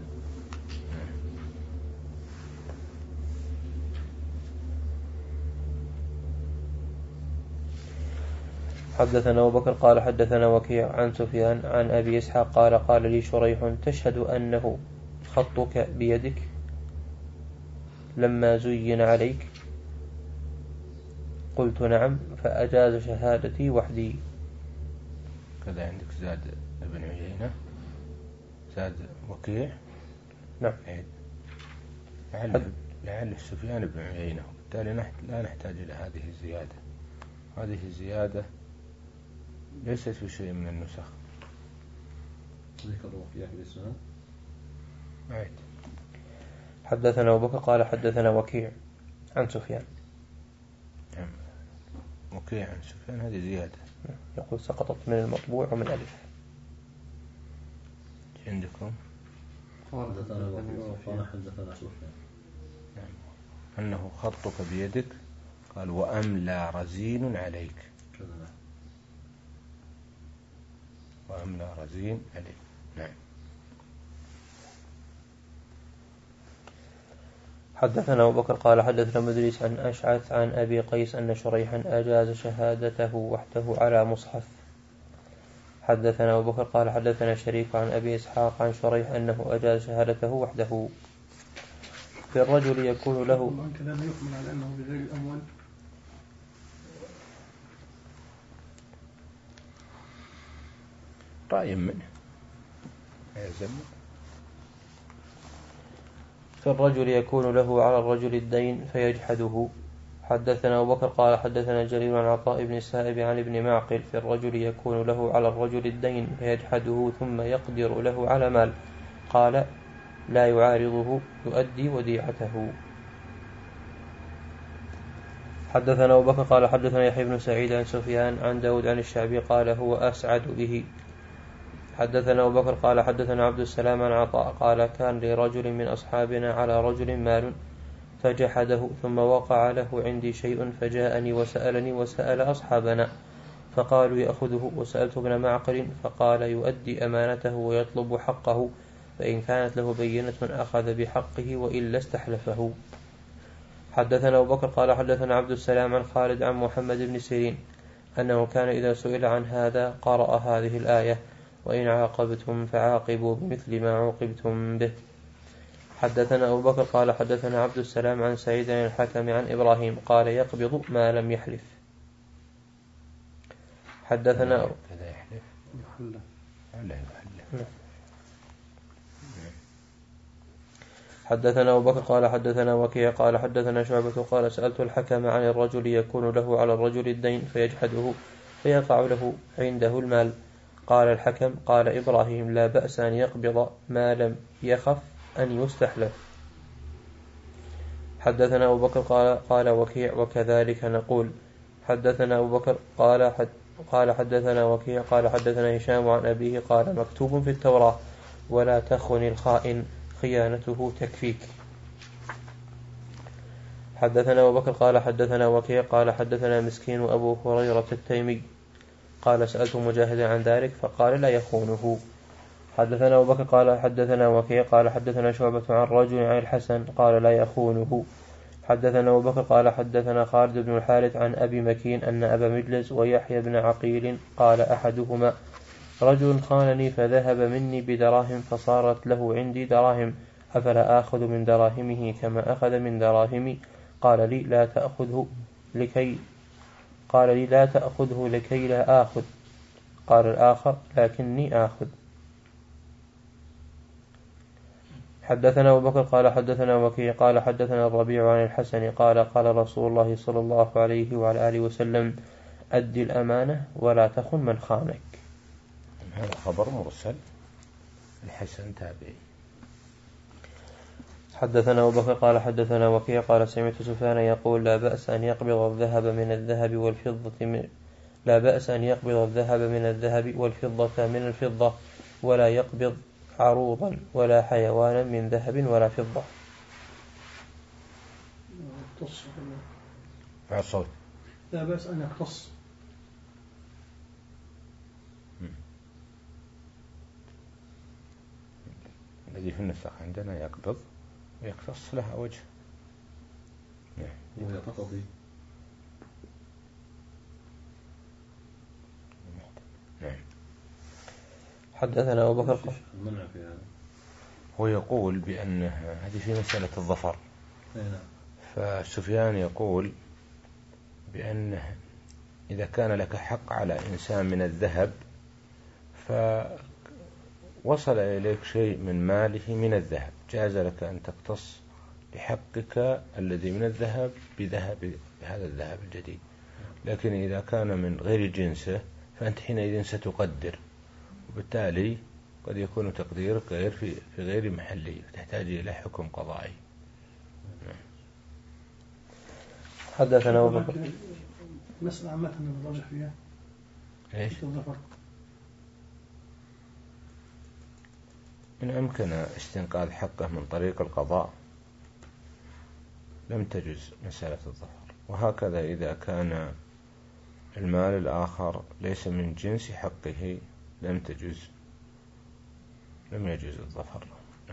حدثنا أبو بكر قال حدثنا وكيع عن سفيان عن أبي إسحاق قال قال لي شريح تشهد أنه خطك بيدك لما زين عليك؟ قلت نعم فأجاز شهادتي وحدي. كذا عندك زاد ابن عيينة زاد وكيع. نعم. لعل لعل سفيان بن عيينة وبالتالي لا نحتاج إلى هذه الزيادة. هذه الزيادة ليست في شيء من النسخ. ذكر وكيع باسمه. عيد. حدثنا أبو بكر قال حدثنا وكيع عن سفيان. نعم. وكيع عن سفيان هذه زيادة. يقول سقطت من المطبوع ومن ألف. عندكم؟ حدثنا وكيع وقال حدثنا سفيان. نعم. أنه خطك بيدك قال وأملى رزين عليك. كذا. وأملى رزين عليك. نعم. حدثنا أبو بكر قال حدثنا مدريس عن أشعث عن أبي قيس أن شريحا أجاز شهادته وحده على مصحف. حدثنا أبو بكر قال حدثنا شريك عن أبي إسحاق عن شريح أنه أجاز شهادته وحده. في الرجل يكون له كذا يحمل على أنه بغير الأموال. رأي منه يلزم. في الرجل يكون له على الرجل الدين فيجحده. حدثنا أبو بكر قال حدثنا جرير عن عطاء بن السائب عن ابن معقل في الرجل يكون له على الرجل الدين فيجحده ثم يقدر له على مال قال لا يعارضه يؤدي وديعته. حدثنا أبو بكر قال حدثنا يحيى بن سعيد عن سفيان عن داود عن الشعبي قال هو أسعد به. حدثنا أبو بكر قال حدثنا عبد السلام عن عطاء قال كان لرجل من أصحابنا على رجل مال فجحده ثم وقع له عندي شيء فجاءني وسألني وسأل أصحابنا فقالوا يأخذه وسألت ابن معقل فقال يؤدي أمانته ويطلب حقه فإن كانت له بينة أخذ بحقه وإلا استحلفه. حدثنا أبو بكر قال حدثنا عبد السلام عن خالد عن محمد بن سيرين أنه كان إذا سئل عن هذا قرأ هذه الآية وإن عاقبتم فعاقبوا بمثل ما عوقبتم به. حدثنا أبو بكر قال حدثنا عبد السلام عن سعيد عن الحكم عن إبراهيم قال يقبض ما لم يحلف. حدثنا كذا يحلف يحلف لا يحلف. حدثنا أبو بكر قال حدثنا وكيع قال حدثنا شعبة قال سألت الحكم عن الرجل يكون له على الرجل الدين فيجحده فيقع له عنده المال قال الحكم قال إبراهيم لا بأس أن يقبض ما لم يخف أن يستحلف. حدثنا أبو بكر قال قال وكيع وكذلك نقول. حدثنا أبو بكر قال حد قال حدثنا وكيع قال حدثنا هشام عن أبيه قال مكتوب في التوراة ولا تخن الخائن خيانته تكفيك. حدثنا أبو بكر قال حدثنا وكيع قال حدثنا مسكين أبو هريرة التيمي قال سألت مجاهدا عن ذلك فقال لا يخونه. حدثنا أبو بكر قال حدثنا وكيع قال حدثنا شعبة عن رجل عن الحسن قال لا يخونه. حدثنا أبو بكر قال حدثنا خالد بن الحارث عن أبي مكين أن أبا مجلس ويحيى بن عقيل قال أحدهما رجل خانني فذهب مني بدراهم فصارت له عندي دراهم أفلا آخذ من دراهمه كما أخذ من دراهمي قال لي لا تأخذه لكي قال لي لا تأخذه لكي لا آخذ قال الآخر لكني آخذ. حدثنا أبو بكر قال حدثنا وكيع قال حدثنا الربيع عن الحسن قال قال رسول الله صلى الله عليه وعلى آله وسلم أدي الأمانة ولا تخن من خانك. هذا خبر مرسل الحسن تابعي. حدثنا أبو بكر قال حدثنا وكيع قال سمعت سفيان يقول لا بأس أن يقبض الذهب من الذهب والفضة من لا بأس أن يقبض الذهب من الذهب والفضة من الفضة ولا يقبض عروضا ولا حيوانا من ذهب ولا فضة. مع الصوت لا بأس أن يقتص. الذي في النسخ عندنا يقبض ويقتص لها وجه. وهي تقضي. نعم. حدثنا أبو بكر المنع في هذا هو يقول بأن هذه في مسألة الظفر. نعم. فسفيان يقول بأن إذا كان لك حق على إنسان من الذهب فوصل إليك شيء من ماله من الذهب جاز لك أن تقتص لحقك الذي من الذهب بذهب هذا الذهب الجديد. لكن إذا كان من غير جنسه فأنت حينئذ ستقدر وبالتالي قد يكون تقديرك غير في في غير محلي تحتاج إلى حكم قضائي. حدثنا أبو بكر مسألة عامة نراجع فيها إيش؟ الظفر. إن أمكن استنقاذ حقه من طريق القضاء لم تجز مسألة الظفر. وهكذا إذا كان المال الآخر ليس من جنس حقه لم تجز لم يجوز الظفر.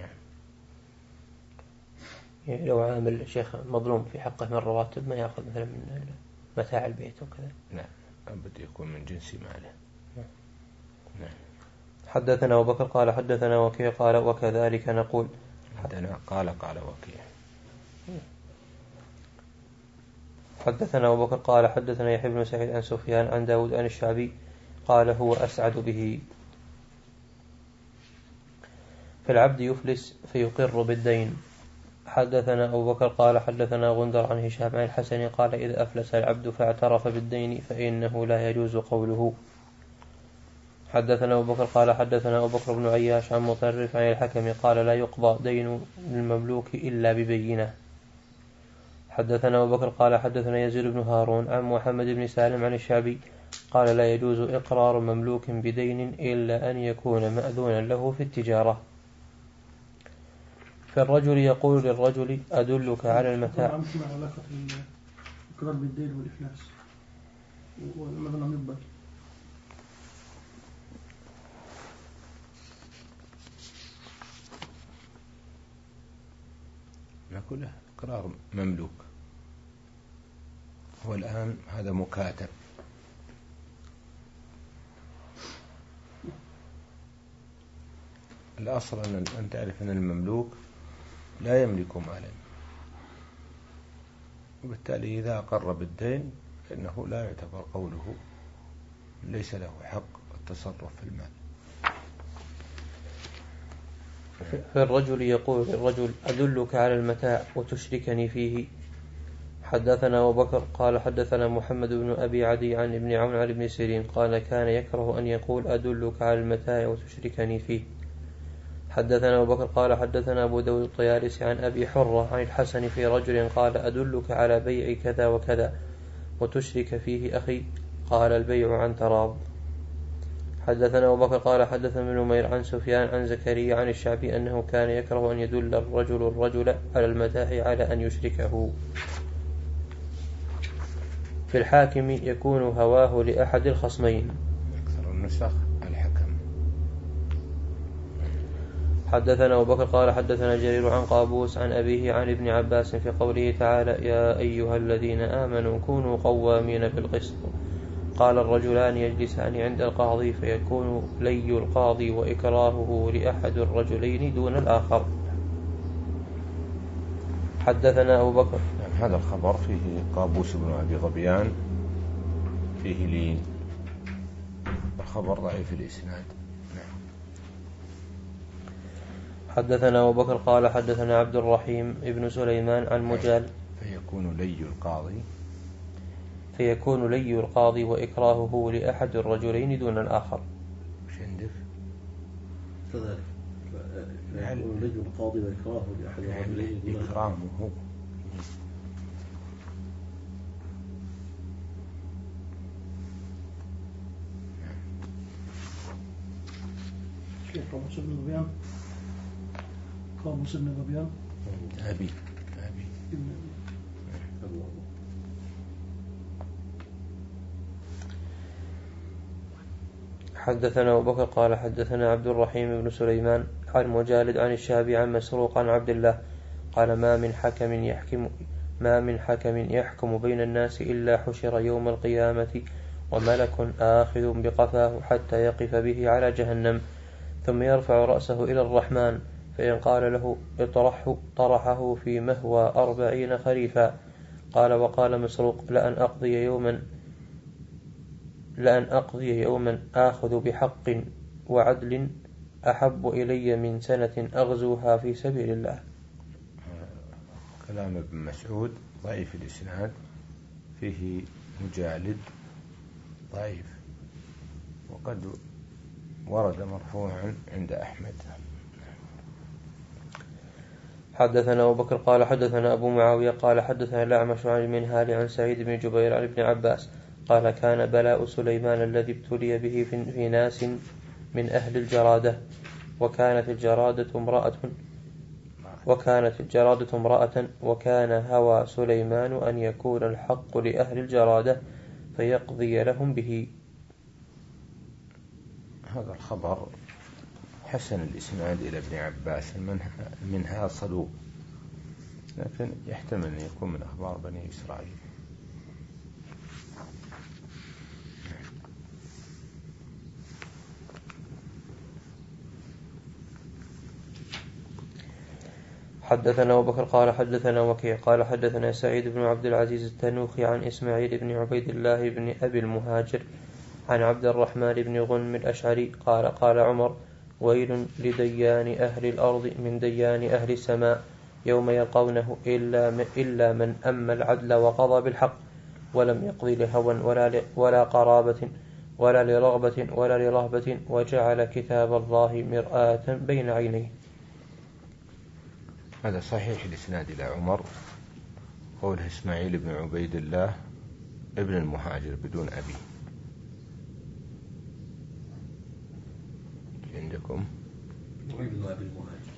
يعني لو عامل شيخ مظلوم في حقه من الرواتب ما يأخذ مثلا من متاع البيت وكذا. لا أبد يكون من جنس ماله. نعم. حدثنا أبو بكر قال حدثنا وكيع قال وكذلك نقول. عندنا قال قال وكيع حدثنا أبو بكر قال حدثنا يحيى بن سعيد عن سفيان عن داود عن الشعبي قال هو أسعد به. فالعبد يفلس فيقر بالدين. حدثنا أبو بكر قال حدثنا غندر عن هشام عن الحسن قال إذا أفلس العبد فاعترف بالدين فإنه لا يجوز قوله. حدثنا أبو بكر قال حدثنا أبو بكر بن عياش عن مطرف عن الحكم قال لا يقضى دين المملوك إلا ببينة. حدثنا أبو بكر قال حدثنا يزيد بن هارون عن محمد بن سالم عن الشعبي قال لا يجوز إقرار مملوك بدين إلا أن يكون مأذونا له في التجارة. فالرجل يقول للرجل أدلك على المتاع. ما علاقة الإقرار بالدين والإفلاس وماذا لم يقبل؟ نقول له إقرار مملوك، هو الآن هذا مكاتب، الأصل أن تعرف أن المملوك لا يملك مالا، وبالتالي إذا أقر بالدين فإنه لا يعتبر قوله، ليس له حق التصرف في المال. فالرجل يقول للرجل أدلك على المتاع وتشركني فيه. حدثنا أبو بكر قال حدثنا محمد بن أبي عدي عن ابن عون عن ابن سيرين قال كان يكره أن يقول أدلك على المتاع وتشركني فيه. حدثنا أبو بكر قال حدثنا أبو داود الطيالسي عن أبي حرة عن الحسن في رجل قال أدلك على بيع كذا وكذا وتشرك فيه أخي قال البيع عن تراض. حدثنا أبو بكر قال حدثنا ابن نمير عن سفيان عن زكريا عن الشعبي أنه كان يكره أن يدل الرجل الرجل على المتاع على أن يشركه. في الحاكم يكون هواه لأحد الخصمين. أكثر النسخ الحكم. حدثنا أبو بكر قال حدثنا جرير عن قابوس عن أبيه عن ابن عباس في قوله تعالى يا أيها الذين آمنوا كونوا قوامين بالقسط قال الرجلان يجلسان عند القاضي فيكون لي القاضي وإكراهه لأحد الرجلين دون الآخر. حدثنا أبو بكر. يعني هذا الخبر فيه قابوس بن أبي ظبيان فيه لين، الخبر ضعيف الإسناد. حدثنا أبو بكر قال حدثنا عبد الرحيم ابن سليمان عن مجال فيكون لي القاضي فيكون لي القاضي وإكراهه لأحد الرجلين دون الآخر. وش عندك؟ كذلك فيكون لي القاضي وإكراهه لأحد الرجلين دون الآخر. إكرامه كيف قاموس ابن ظبيان؟ قاموس ابن ظبيان أبي أبي ابن الله. حدثنا أبو بكر قال حدثنا عبد الرحيم بن سليمان عن مجالد عن الشهاب عن مسروق عن عبد الله قال ما من حكم يحكم ما من حكم يحكم بين الناس إلا حشر يوم القيامة وملك آخذ بقفاه حتى يقف به على جهنم ثم يرفع رأسه إلى الرحمن فإن قال له اطرحه طرحه في مهوى أربعين خريفا. قال وقال مسروق لأن أقضي يوما لأن أقضي يوما آخذ بحق وعدل أحب إلي من سنة أغزوها في سبيل الله. كلام ابن مسعود ضعيف الإسناد، فيه مجالد ضعيف، وقد ورد مرفوعا عند أحمد. حدثنا أبو بكر قال حدثنا أبو معاوية قال حدثنا الأعمش عن المنهال عن سعيد بن جبير عن ابن عباس قال كان بلاء سليمان الذي ابتلي به في ناس من أهل الجرادة وكانت الجرادة امرأة وكانت الجرادة امرأة وكان هوى سليمان أن يكون الحق لأهل الجرادة فيقضي لهم به. هذا الخبر حسن الإسناد إلى ابن عباس منها صدوق، لكن يحتمل أن يكون من أخبار بني إسرائيل. حدثنا أبو بكر قال حدثنا وكيع قال حدثنا سعيد بن عبد العزيز التنوخي عن إسماعيل بن عبيد الله بن أبي المهاجر عن عبد الرحمن بن غنم الأشعري قال قال عمر: ويل لديان أهل الأرض من ديان أهل السماء يوم يلقونه إلا من, إلا من أما العدل وقضى بالحق ولم يقضي لهوى ولا, ولا قرابة ولا لرغبة ولا لرهبة وجعل كتاب الله مرآة بين عينيه. هذا صحيح الإسناد إلى عمر. قوله إسماعيل بن عبيد الله ابن المهاجر بدون أبي. عندكم ابن أبي المهاجر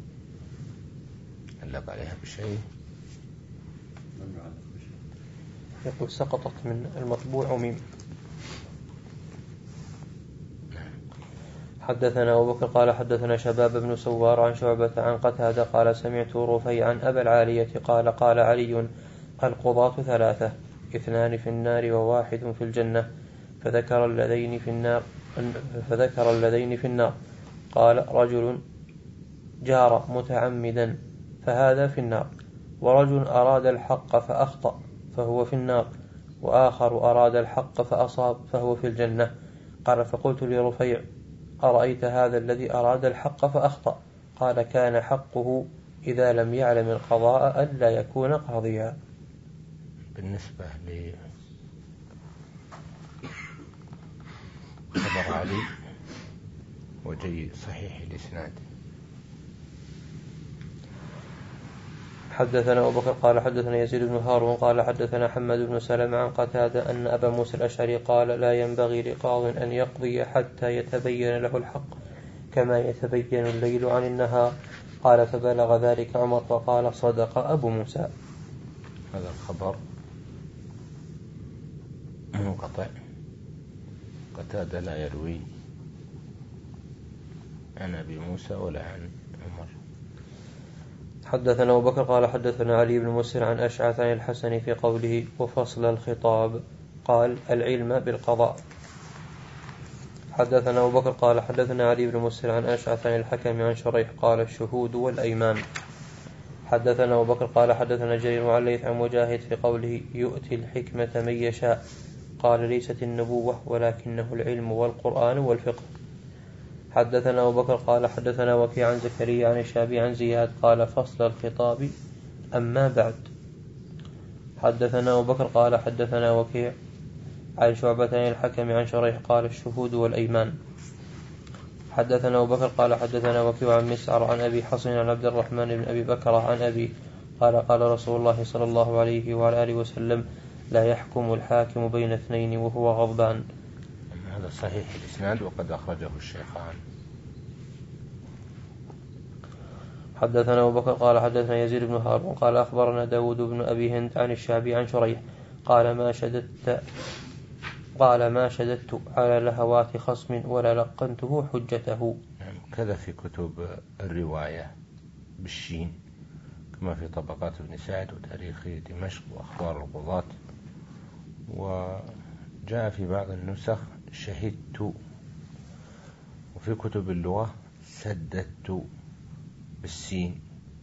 علق عليها بشيء؟ لم يعلق بشيء. يقول سقطت من المطبوع ميم. حدثنا أبو بكر قال حدثنا شباب بن سوار عن شعبة عن قتادة قال سمعت رفيعا أبا العالية قال قال علي: القضاة ثلاثة، اثنان في النار وواحد في الجنة، فذكر اللذين في النار فذكر اللذين في النار قال: رجل جار متعمدا فهذا في النار، ورجل أراد الحق فأخطأ فهو في النار، وآخر أراد الحق فأصاب فهو في الجنة. قال فقلت لرفيع: أرأيت هذا الذي أراد الحق فأخطأ؟ قال: كان حقه إذا لم يعلم القضاء ألا يكون قاضيا. بالنسبة لخبر علي وجيد صحيح الإسناد. حدثنا أبو بكر قال حدثنا يزيد بن هارون قال حدثنا حماد بن سلمة عن قتادة أن أبا موسى الأشعري قال: لا ينبغي لقاض أن يقضي حتى يتبين له الحق كما يتبين الليل عن النهار. قال فبلغ ذلك عمر فقال: صدق أبو موسى. هذا الخبر منقطع. قتادة لا يروي عن أبي موسى ولا عن عمر. حدثنا أبو بكر قال حدثنا علي بن مسر عن أشعث عن الحسن في قوله: وفصل الخطاب، قال: العلم بالقضاء. حدثنا أبو بكر قال حدثنا علي بن مسر عن أشعث عن الحكم عن شريح قال: الشهود والأيمان. حدثنا أبو بكر قال حدثنا جرير عن الليث عن مجاهد في قوله: يؤتي الحكمة من يشاء، قال: ليست النبوة ولكنه العلم والقرآن والفقه. حدثنا أبو بكر قال حدثنا وكيع عن زكريا عن الشعبي عن زياد قال: فصل الخطاب، أما بعد. حدثنا أبو بكر قال حدثنا وكيع عن شعبة عن الحكم عن شريح قال: الشهود والأيمان. حدثنا أبو بكر قال حدثنا وكيع عن مسعر عن أبي حصن عن عبد الرحمن بن أبي بكر عن أبي قال: قال رسول الله صلى الله عليه وعلى آله وسلم: لا يحكم الحاكم بين اثنين وهو غضبان. هذا صحيح الإسناد وقد أخرجه الشيخان. حدثنا أبو بكر قال حدثنا يزيد بن هارون قال أخبرنا داود بن أبي هند عن الشعبي عن شريح قال: ما شددت قال ما شددت على لهوات خصم ولا لقنته حجته. كذا في كتب الرواية بالشين، كما في طبقات ابن سعد وتاريخ دمشق وأخبار القضاة. وجاء في بعض النسخ شهدت، وفي كتب اللغة سددت بالسين.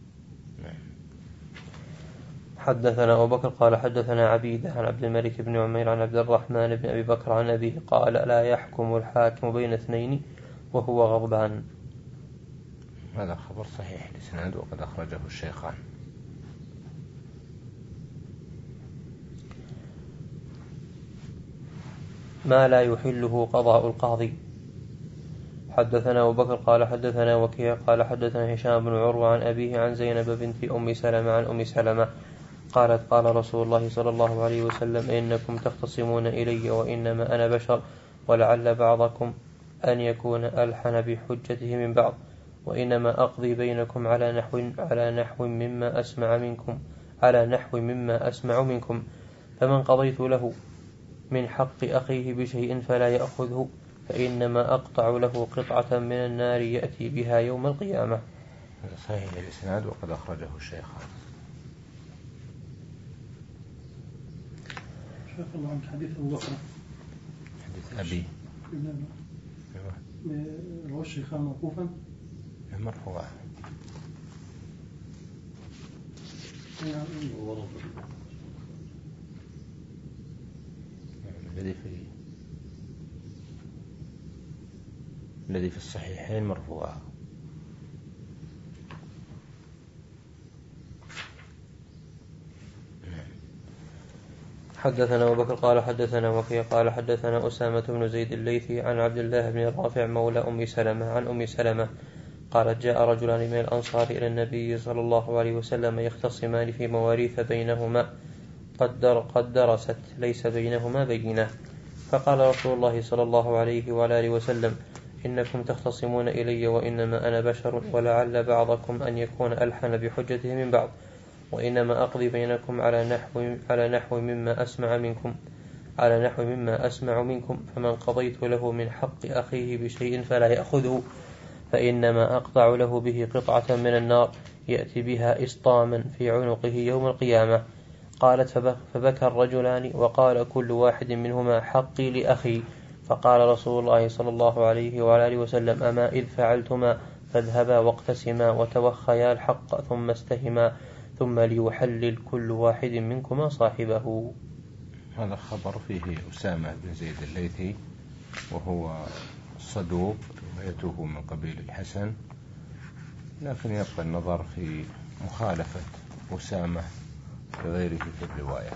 حدثنا أبو بكر قال حدثنا عبيدة عن عبد الملك بن عمير عن عبد الرحمن بن أبي بكر عن أبيه قال: لا يحكم الحاكم بين اثنين وهو غضبان. هذا خبر صحيح الإسناد وقد أخرجه الشيخان. ما لا يحله قضاء القاضي. حدثنا أبو بكر قال حدثنا وكيع قال حدثنا هشام بن عروة عن أبيه عن زينب بنت أم سلمة عن أم سلمة قالت: قال رسول الله صلى الله عليه وسلم: إنكم تختصمون إلي وإنما أنا بشر، ولعل بعضكم أن يكون ألحن بحجته من بعض، وإنما أقضي بينكم على نحو على نحو مما أسمع منكم على نحو مما أسمع منكم، فمن قضيت له من حق أخيه بشيء فلا يأخذه، فإنما أقطع له قطعة من النار يأتي بها يوم القيامة. صحيح الإسناد وقد أخرجه الشيخان. شيخ الله عنك حديث أبو بكر حديث أبي رواه الشيخان موقوفا مرفوعا. الذي في الذي في الصحيحين مرفوعا. حدثنا أبو بكر قال حدثنا وكيع قال حدثنا أسامة بن زيد الليثي عن عبد الله بن رافع مولى أم سلمة عن أم سلمة قالت جاء رجلان من الأنصار إلى النبي صلى الله عليه وسلم يختصمان في مواريث بينهما قد قد درست ليس بينهما بينة، فقال رسول الله صلى الله عليه وآله وسلم إنكم تختصمون إلي وإنما أنا بشر ولعل بعضكم أن يكون ألحن بحجته من بعض، وإنما أقضي بينكم على نحو على نحو مما أسمع منكم على نحو مما أسمع منكم فمن قضيت له من حق أخيه بشيء فلا يأخذه فإنما أقطع له به قطعة من النار يأتي بها إسطاما في عنقه يوم القيامة. قالت فبكى الرجلان وقال كل واحد منهما حقي لأخي، فقال رسول الله صلى الله عليه وآله وسلم أما إذ فعلتما فاذهبا واقتسما وتوخيا الحق ثم استهما ثم ليحلل كل واحد منكما صاحبه. هذا خبر فيه أسامة بن زيد الليثي وهو صدوق روايته من قبيل الحسن، لكن يبقى النظر في مخالفة أسامة لغيره في الرواية.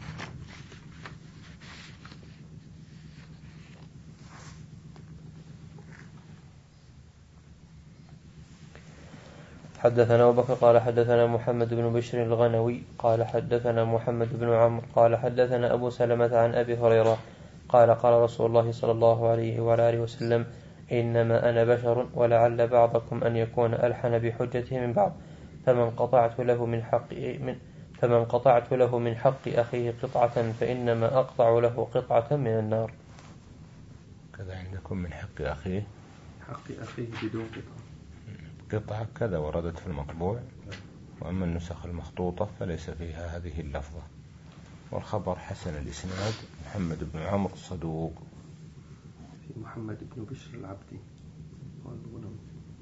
حدثنا أبو بكر قال حدثنا محمد بن بشر الغنوي قال حدثنا محمد بن عمرو قال حدثنا أبو سلمة عن أبي هريرة قال قال رسول الله صلى الله عليه وآله وسلم إنما أنا بشر ولعل بعضكم أن يكون ألحن بحجته من بعض، فمن قطعت له من حق من فمن قطعت له من حق أخيه قطعة فإنما أقطع له قطعة من النار. كذا عندكم من حق أخيه حق أخيه بدون قطعة قطعة كذا وردت في المطبوع، وأما النسخ المخطوطة فليس فيها هذه اللفظة. والخبر حسن الإسناد محمد بن عمرو صدوق. في محمد بن بشر العبدي قال الغنوي.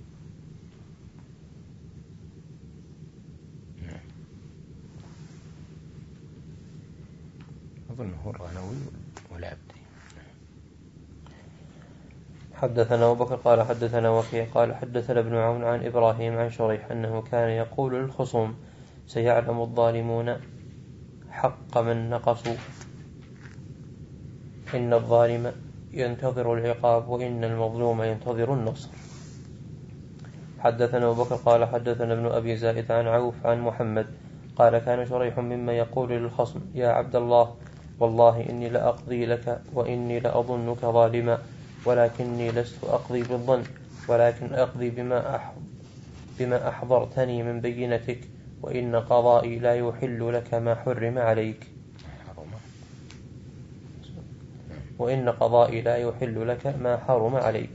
نعم أظنه الغنوي والعبدي. حدثنا أبو بكر قال حدثنا وكيع قال حدثنا ابن عون عن إبراهيم عن شريح أنه كان يقول للخصوم سيعلم الظالمون حق من نقصوا، إن الظالم ينتظر العقاب وإن المظلوم ينتظر النصر. حدثنا أبو بكر قال حدثنا ابن أبي زائد عن عوف عن محمد قال كان شريح مما يقول للخصم يا عبد الله والله إني لأقضي لك وإني لأظنك ظالما، ولكني لست أقضي بالظن ولكن أقضي بما بما أحضرتني من بينتك، وإن قضائي لا يحل لك ما حرم عليك وإن قضائي لا يحل لك ما حرم عليك.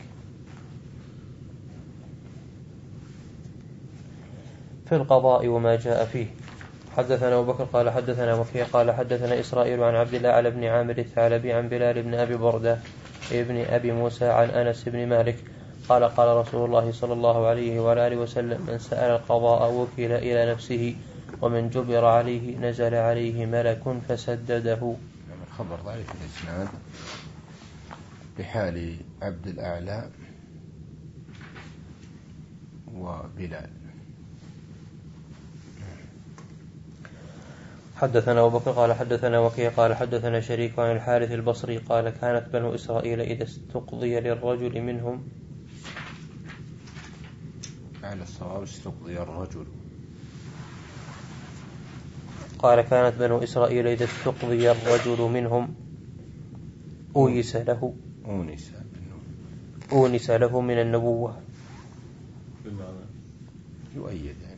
في القضاء وما جاء فيه. حدثنا أبو بكر قال حدثنا وكيع قال حدثنا إسرائيل عن عبد الله على بن عامر الثعلبي عن بلال بن أبي بردة ابن أبي موسى عن أنس بن مالك قال قال رسول الله صلى الله عليه وآله وسلم من سأل القضاء وكل إلى نفسه ومن جبر عليه نزل عليه ملك فسدده. الخبر ضعيف الإسناد بحال عبد الأعلى وبلال. حدثنا أبو بكر قال حدثنا وكيع قال حدثنا شريك عن الحارث البصري قال كانت بنو إسرائيل إذا استقضي للرجل منهم على الصواب استقضي الرجل قال كانت بنو إسرائيل إذا استقضي الرجل منهم أونس له أونس أونس له من النبوة بمعنى يؤيد يعني.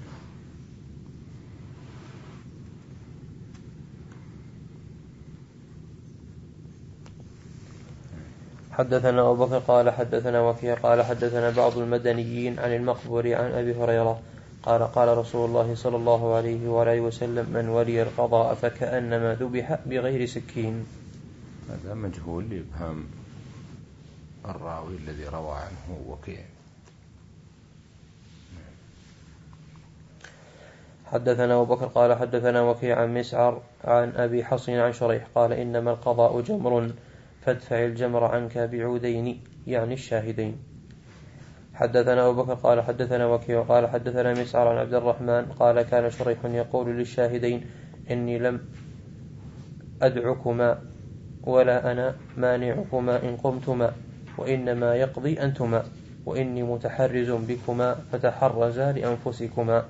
حدثنا أبو بكر قال حدثنا وكيع قال حدثنا بعض المدنيين عن المقبور عن أبي هريرة قال قال رسول الله صلى الله عليه وآله وسلم من ولي القضاء فكأنما ذبح بغير سكين. هذا مجهول لإبهام الراوي الذي روى عنه وكيع. حدثنا أبو بكر قال حدثنا وكيع عن مسعر عن أبي حصين عن شريح قال إنما القضاء جمر فادفع الجمر عنك بعودين يعني الشاهدين. حدثنا أبو بكر قال حدثنا وكيع قال حدثنا مسعر عن عبد الرحمن قال كان شريح يقول للشاهدين إني لم أدعكما ولا أنا مانعكما إن قمتما وإنما يقضي أنتما وإني متحرز بكما فتحرزا لأنفسكما.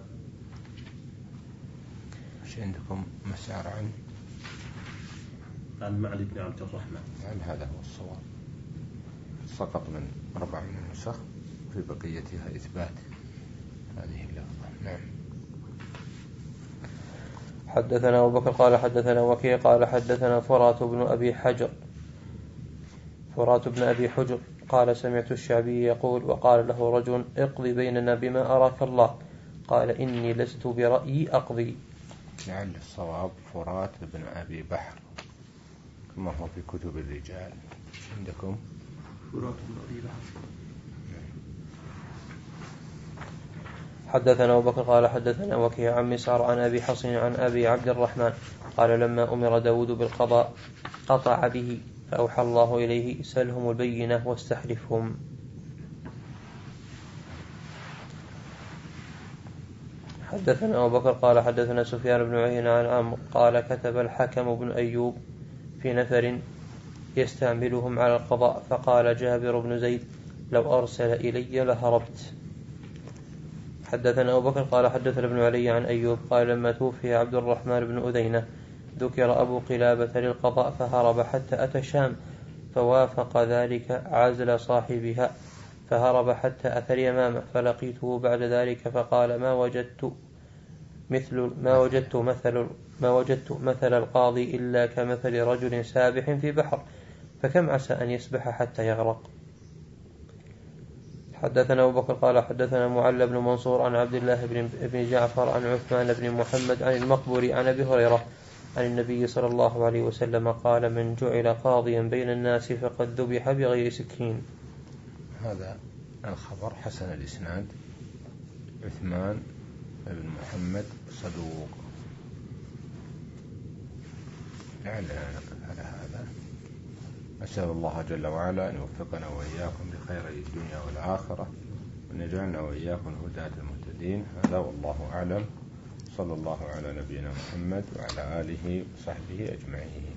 ايش عندكم مسعر عن عن معد بن عبد الرحمن؟ عن هذا هو الصواب، سقط من أربع من النسخ في بقيتها إثبات هذه اللفظة. نعم. حدثنا أبو بكر قال حدثنا وكيع قال حدثنا فرات بن أبي حجر فرات بن أبي حجر قال سمعت الشعبي يقول وقال له رجل اقضي بيننا بما أراك الله قال إني لست برأيي أقضي. لعل الصواب فرات بن أبي بحر كما هو في كتب الرجال. عندكم فرات بن أبي بحر. حدثنا أبو بكر قال حدثنا وكيع عن مسعر عن أبي حصين عن أبي عبد الرحمن قال لما أمر داود بالقضاء قطع به فأوحى الله إليه سلهم البينة واستحلفهم. حدثنا أبو بكر قال حدثنا سفيان بن عيينة عن عمرو قال كتب الحكم بن أيوب في نفر يستعملهم على القضاء فقال جابر بن زيد لو أرسل إلي لهربت. حدثنا أبو بكر قال حدثنا ابن علي عن أيوب قال لما توفي عبد الرحمن بن أذينة ذكر أبو قلابة للقضاء فهرب حتى أتى الشام فوافق ذلك عزل صاحبها فهرب حتى أتى اليمامة فلقيته بعد ذلك فقال ما وجدت مثل ما وجدت مثل ما وجدت مثل القاضي إلا كمثل رجل سابح في بحر فكم عسى أن يسبح حتى يغرق. حدثنا أبو بكر قال حدثنا معل بن منصور عن عبد الله بن جعفر عن عثمان بن محمد عن المقبوري عن أبي هريرة عن النبي صلى الله عليه وسلم قال من جعل قاضيا بين الناس فقد ذبح بغير سكين. هذا الخبر حسن الإسناد. عثمان بن محمد صدوق. لعل على هذا أسأل الله جل وعلا أن يوفقنا وإياكم لخير الدنيا والآخرة وأن يجعلنا وإياكم هداة المهتدين. هذا والله أعلم. صلى الله على نبينا محمد وعلى آله وصحبه أجمعين.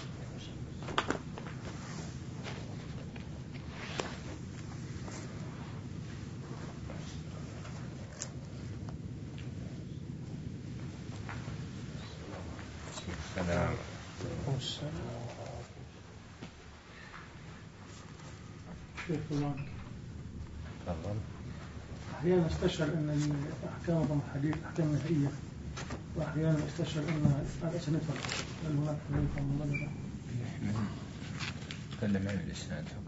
السلام. شيخ الله تفضل. أحيانا استشعر أن الأحكام ضمن الحديث أحكام نهائية وأحيانا استشعر أن الأسانيد فقط. هل هناك من يفهم الله؟ نتكلم عن الإسناد فقط.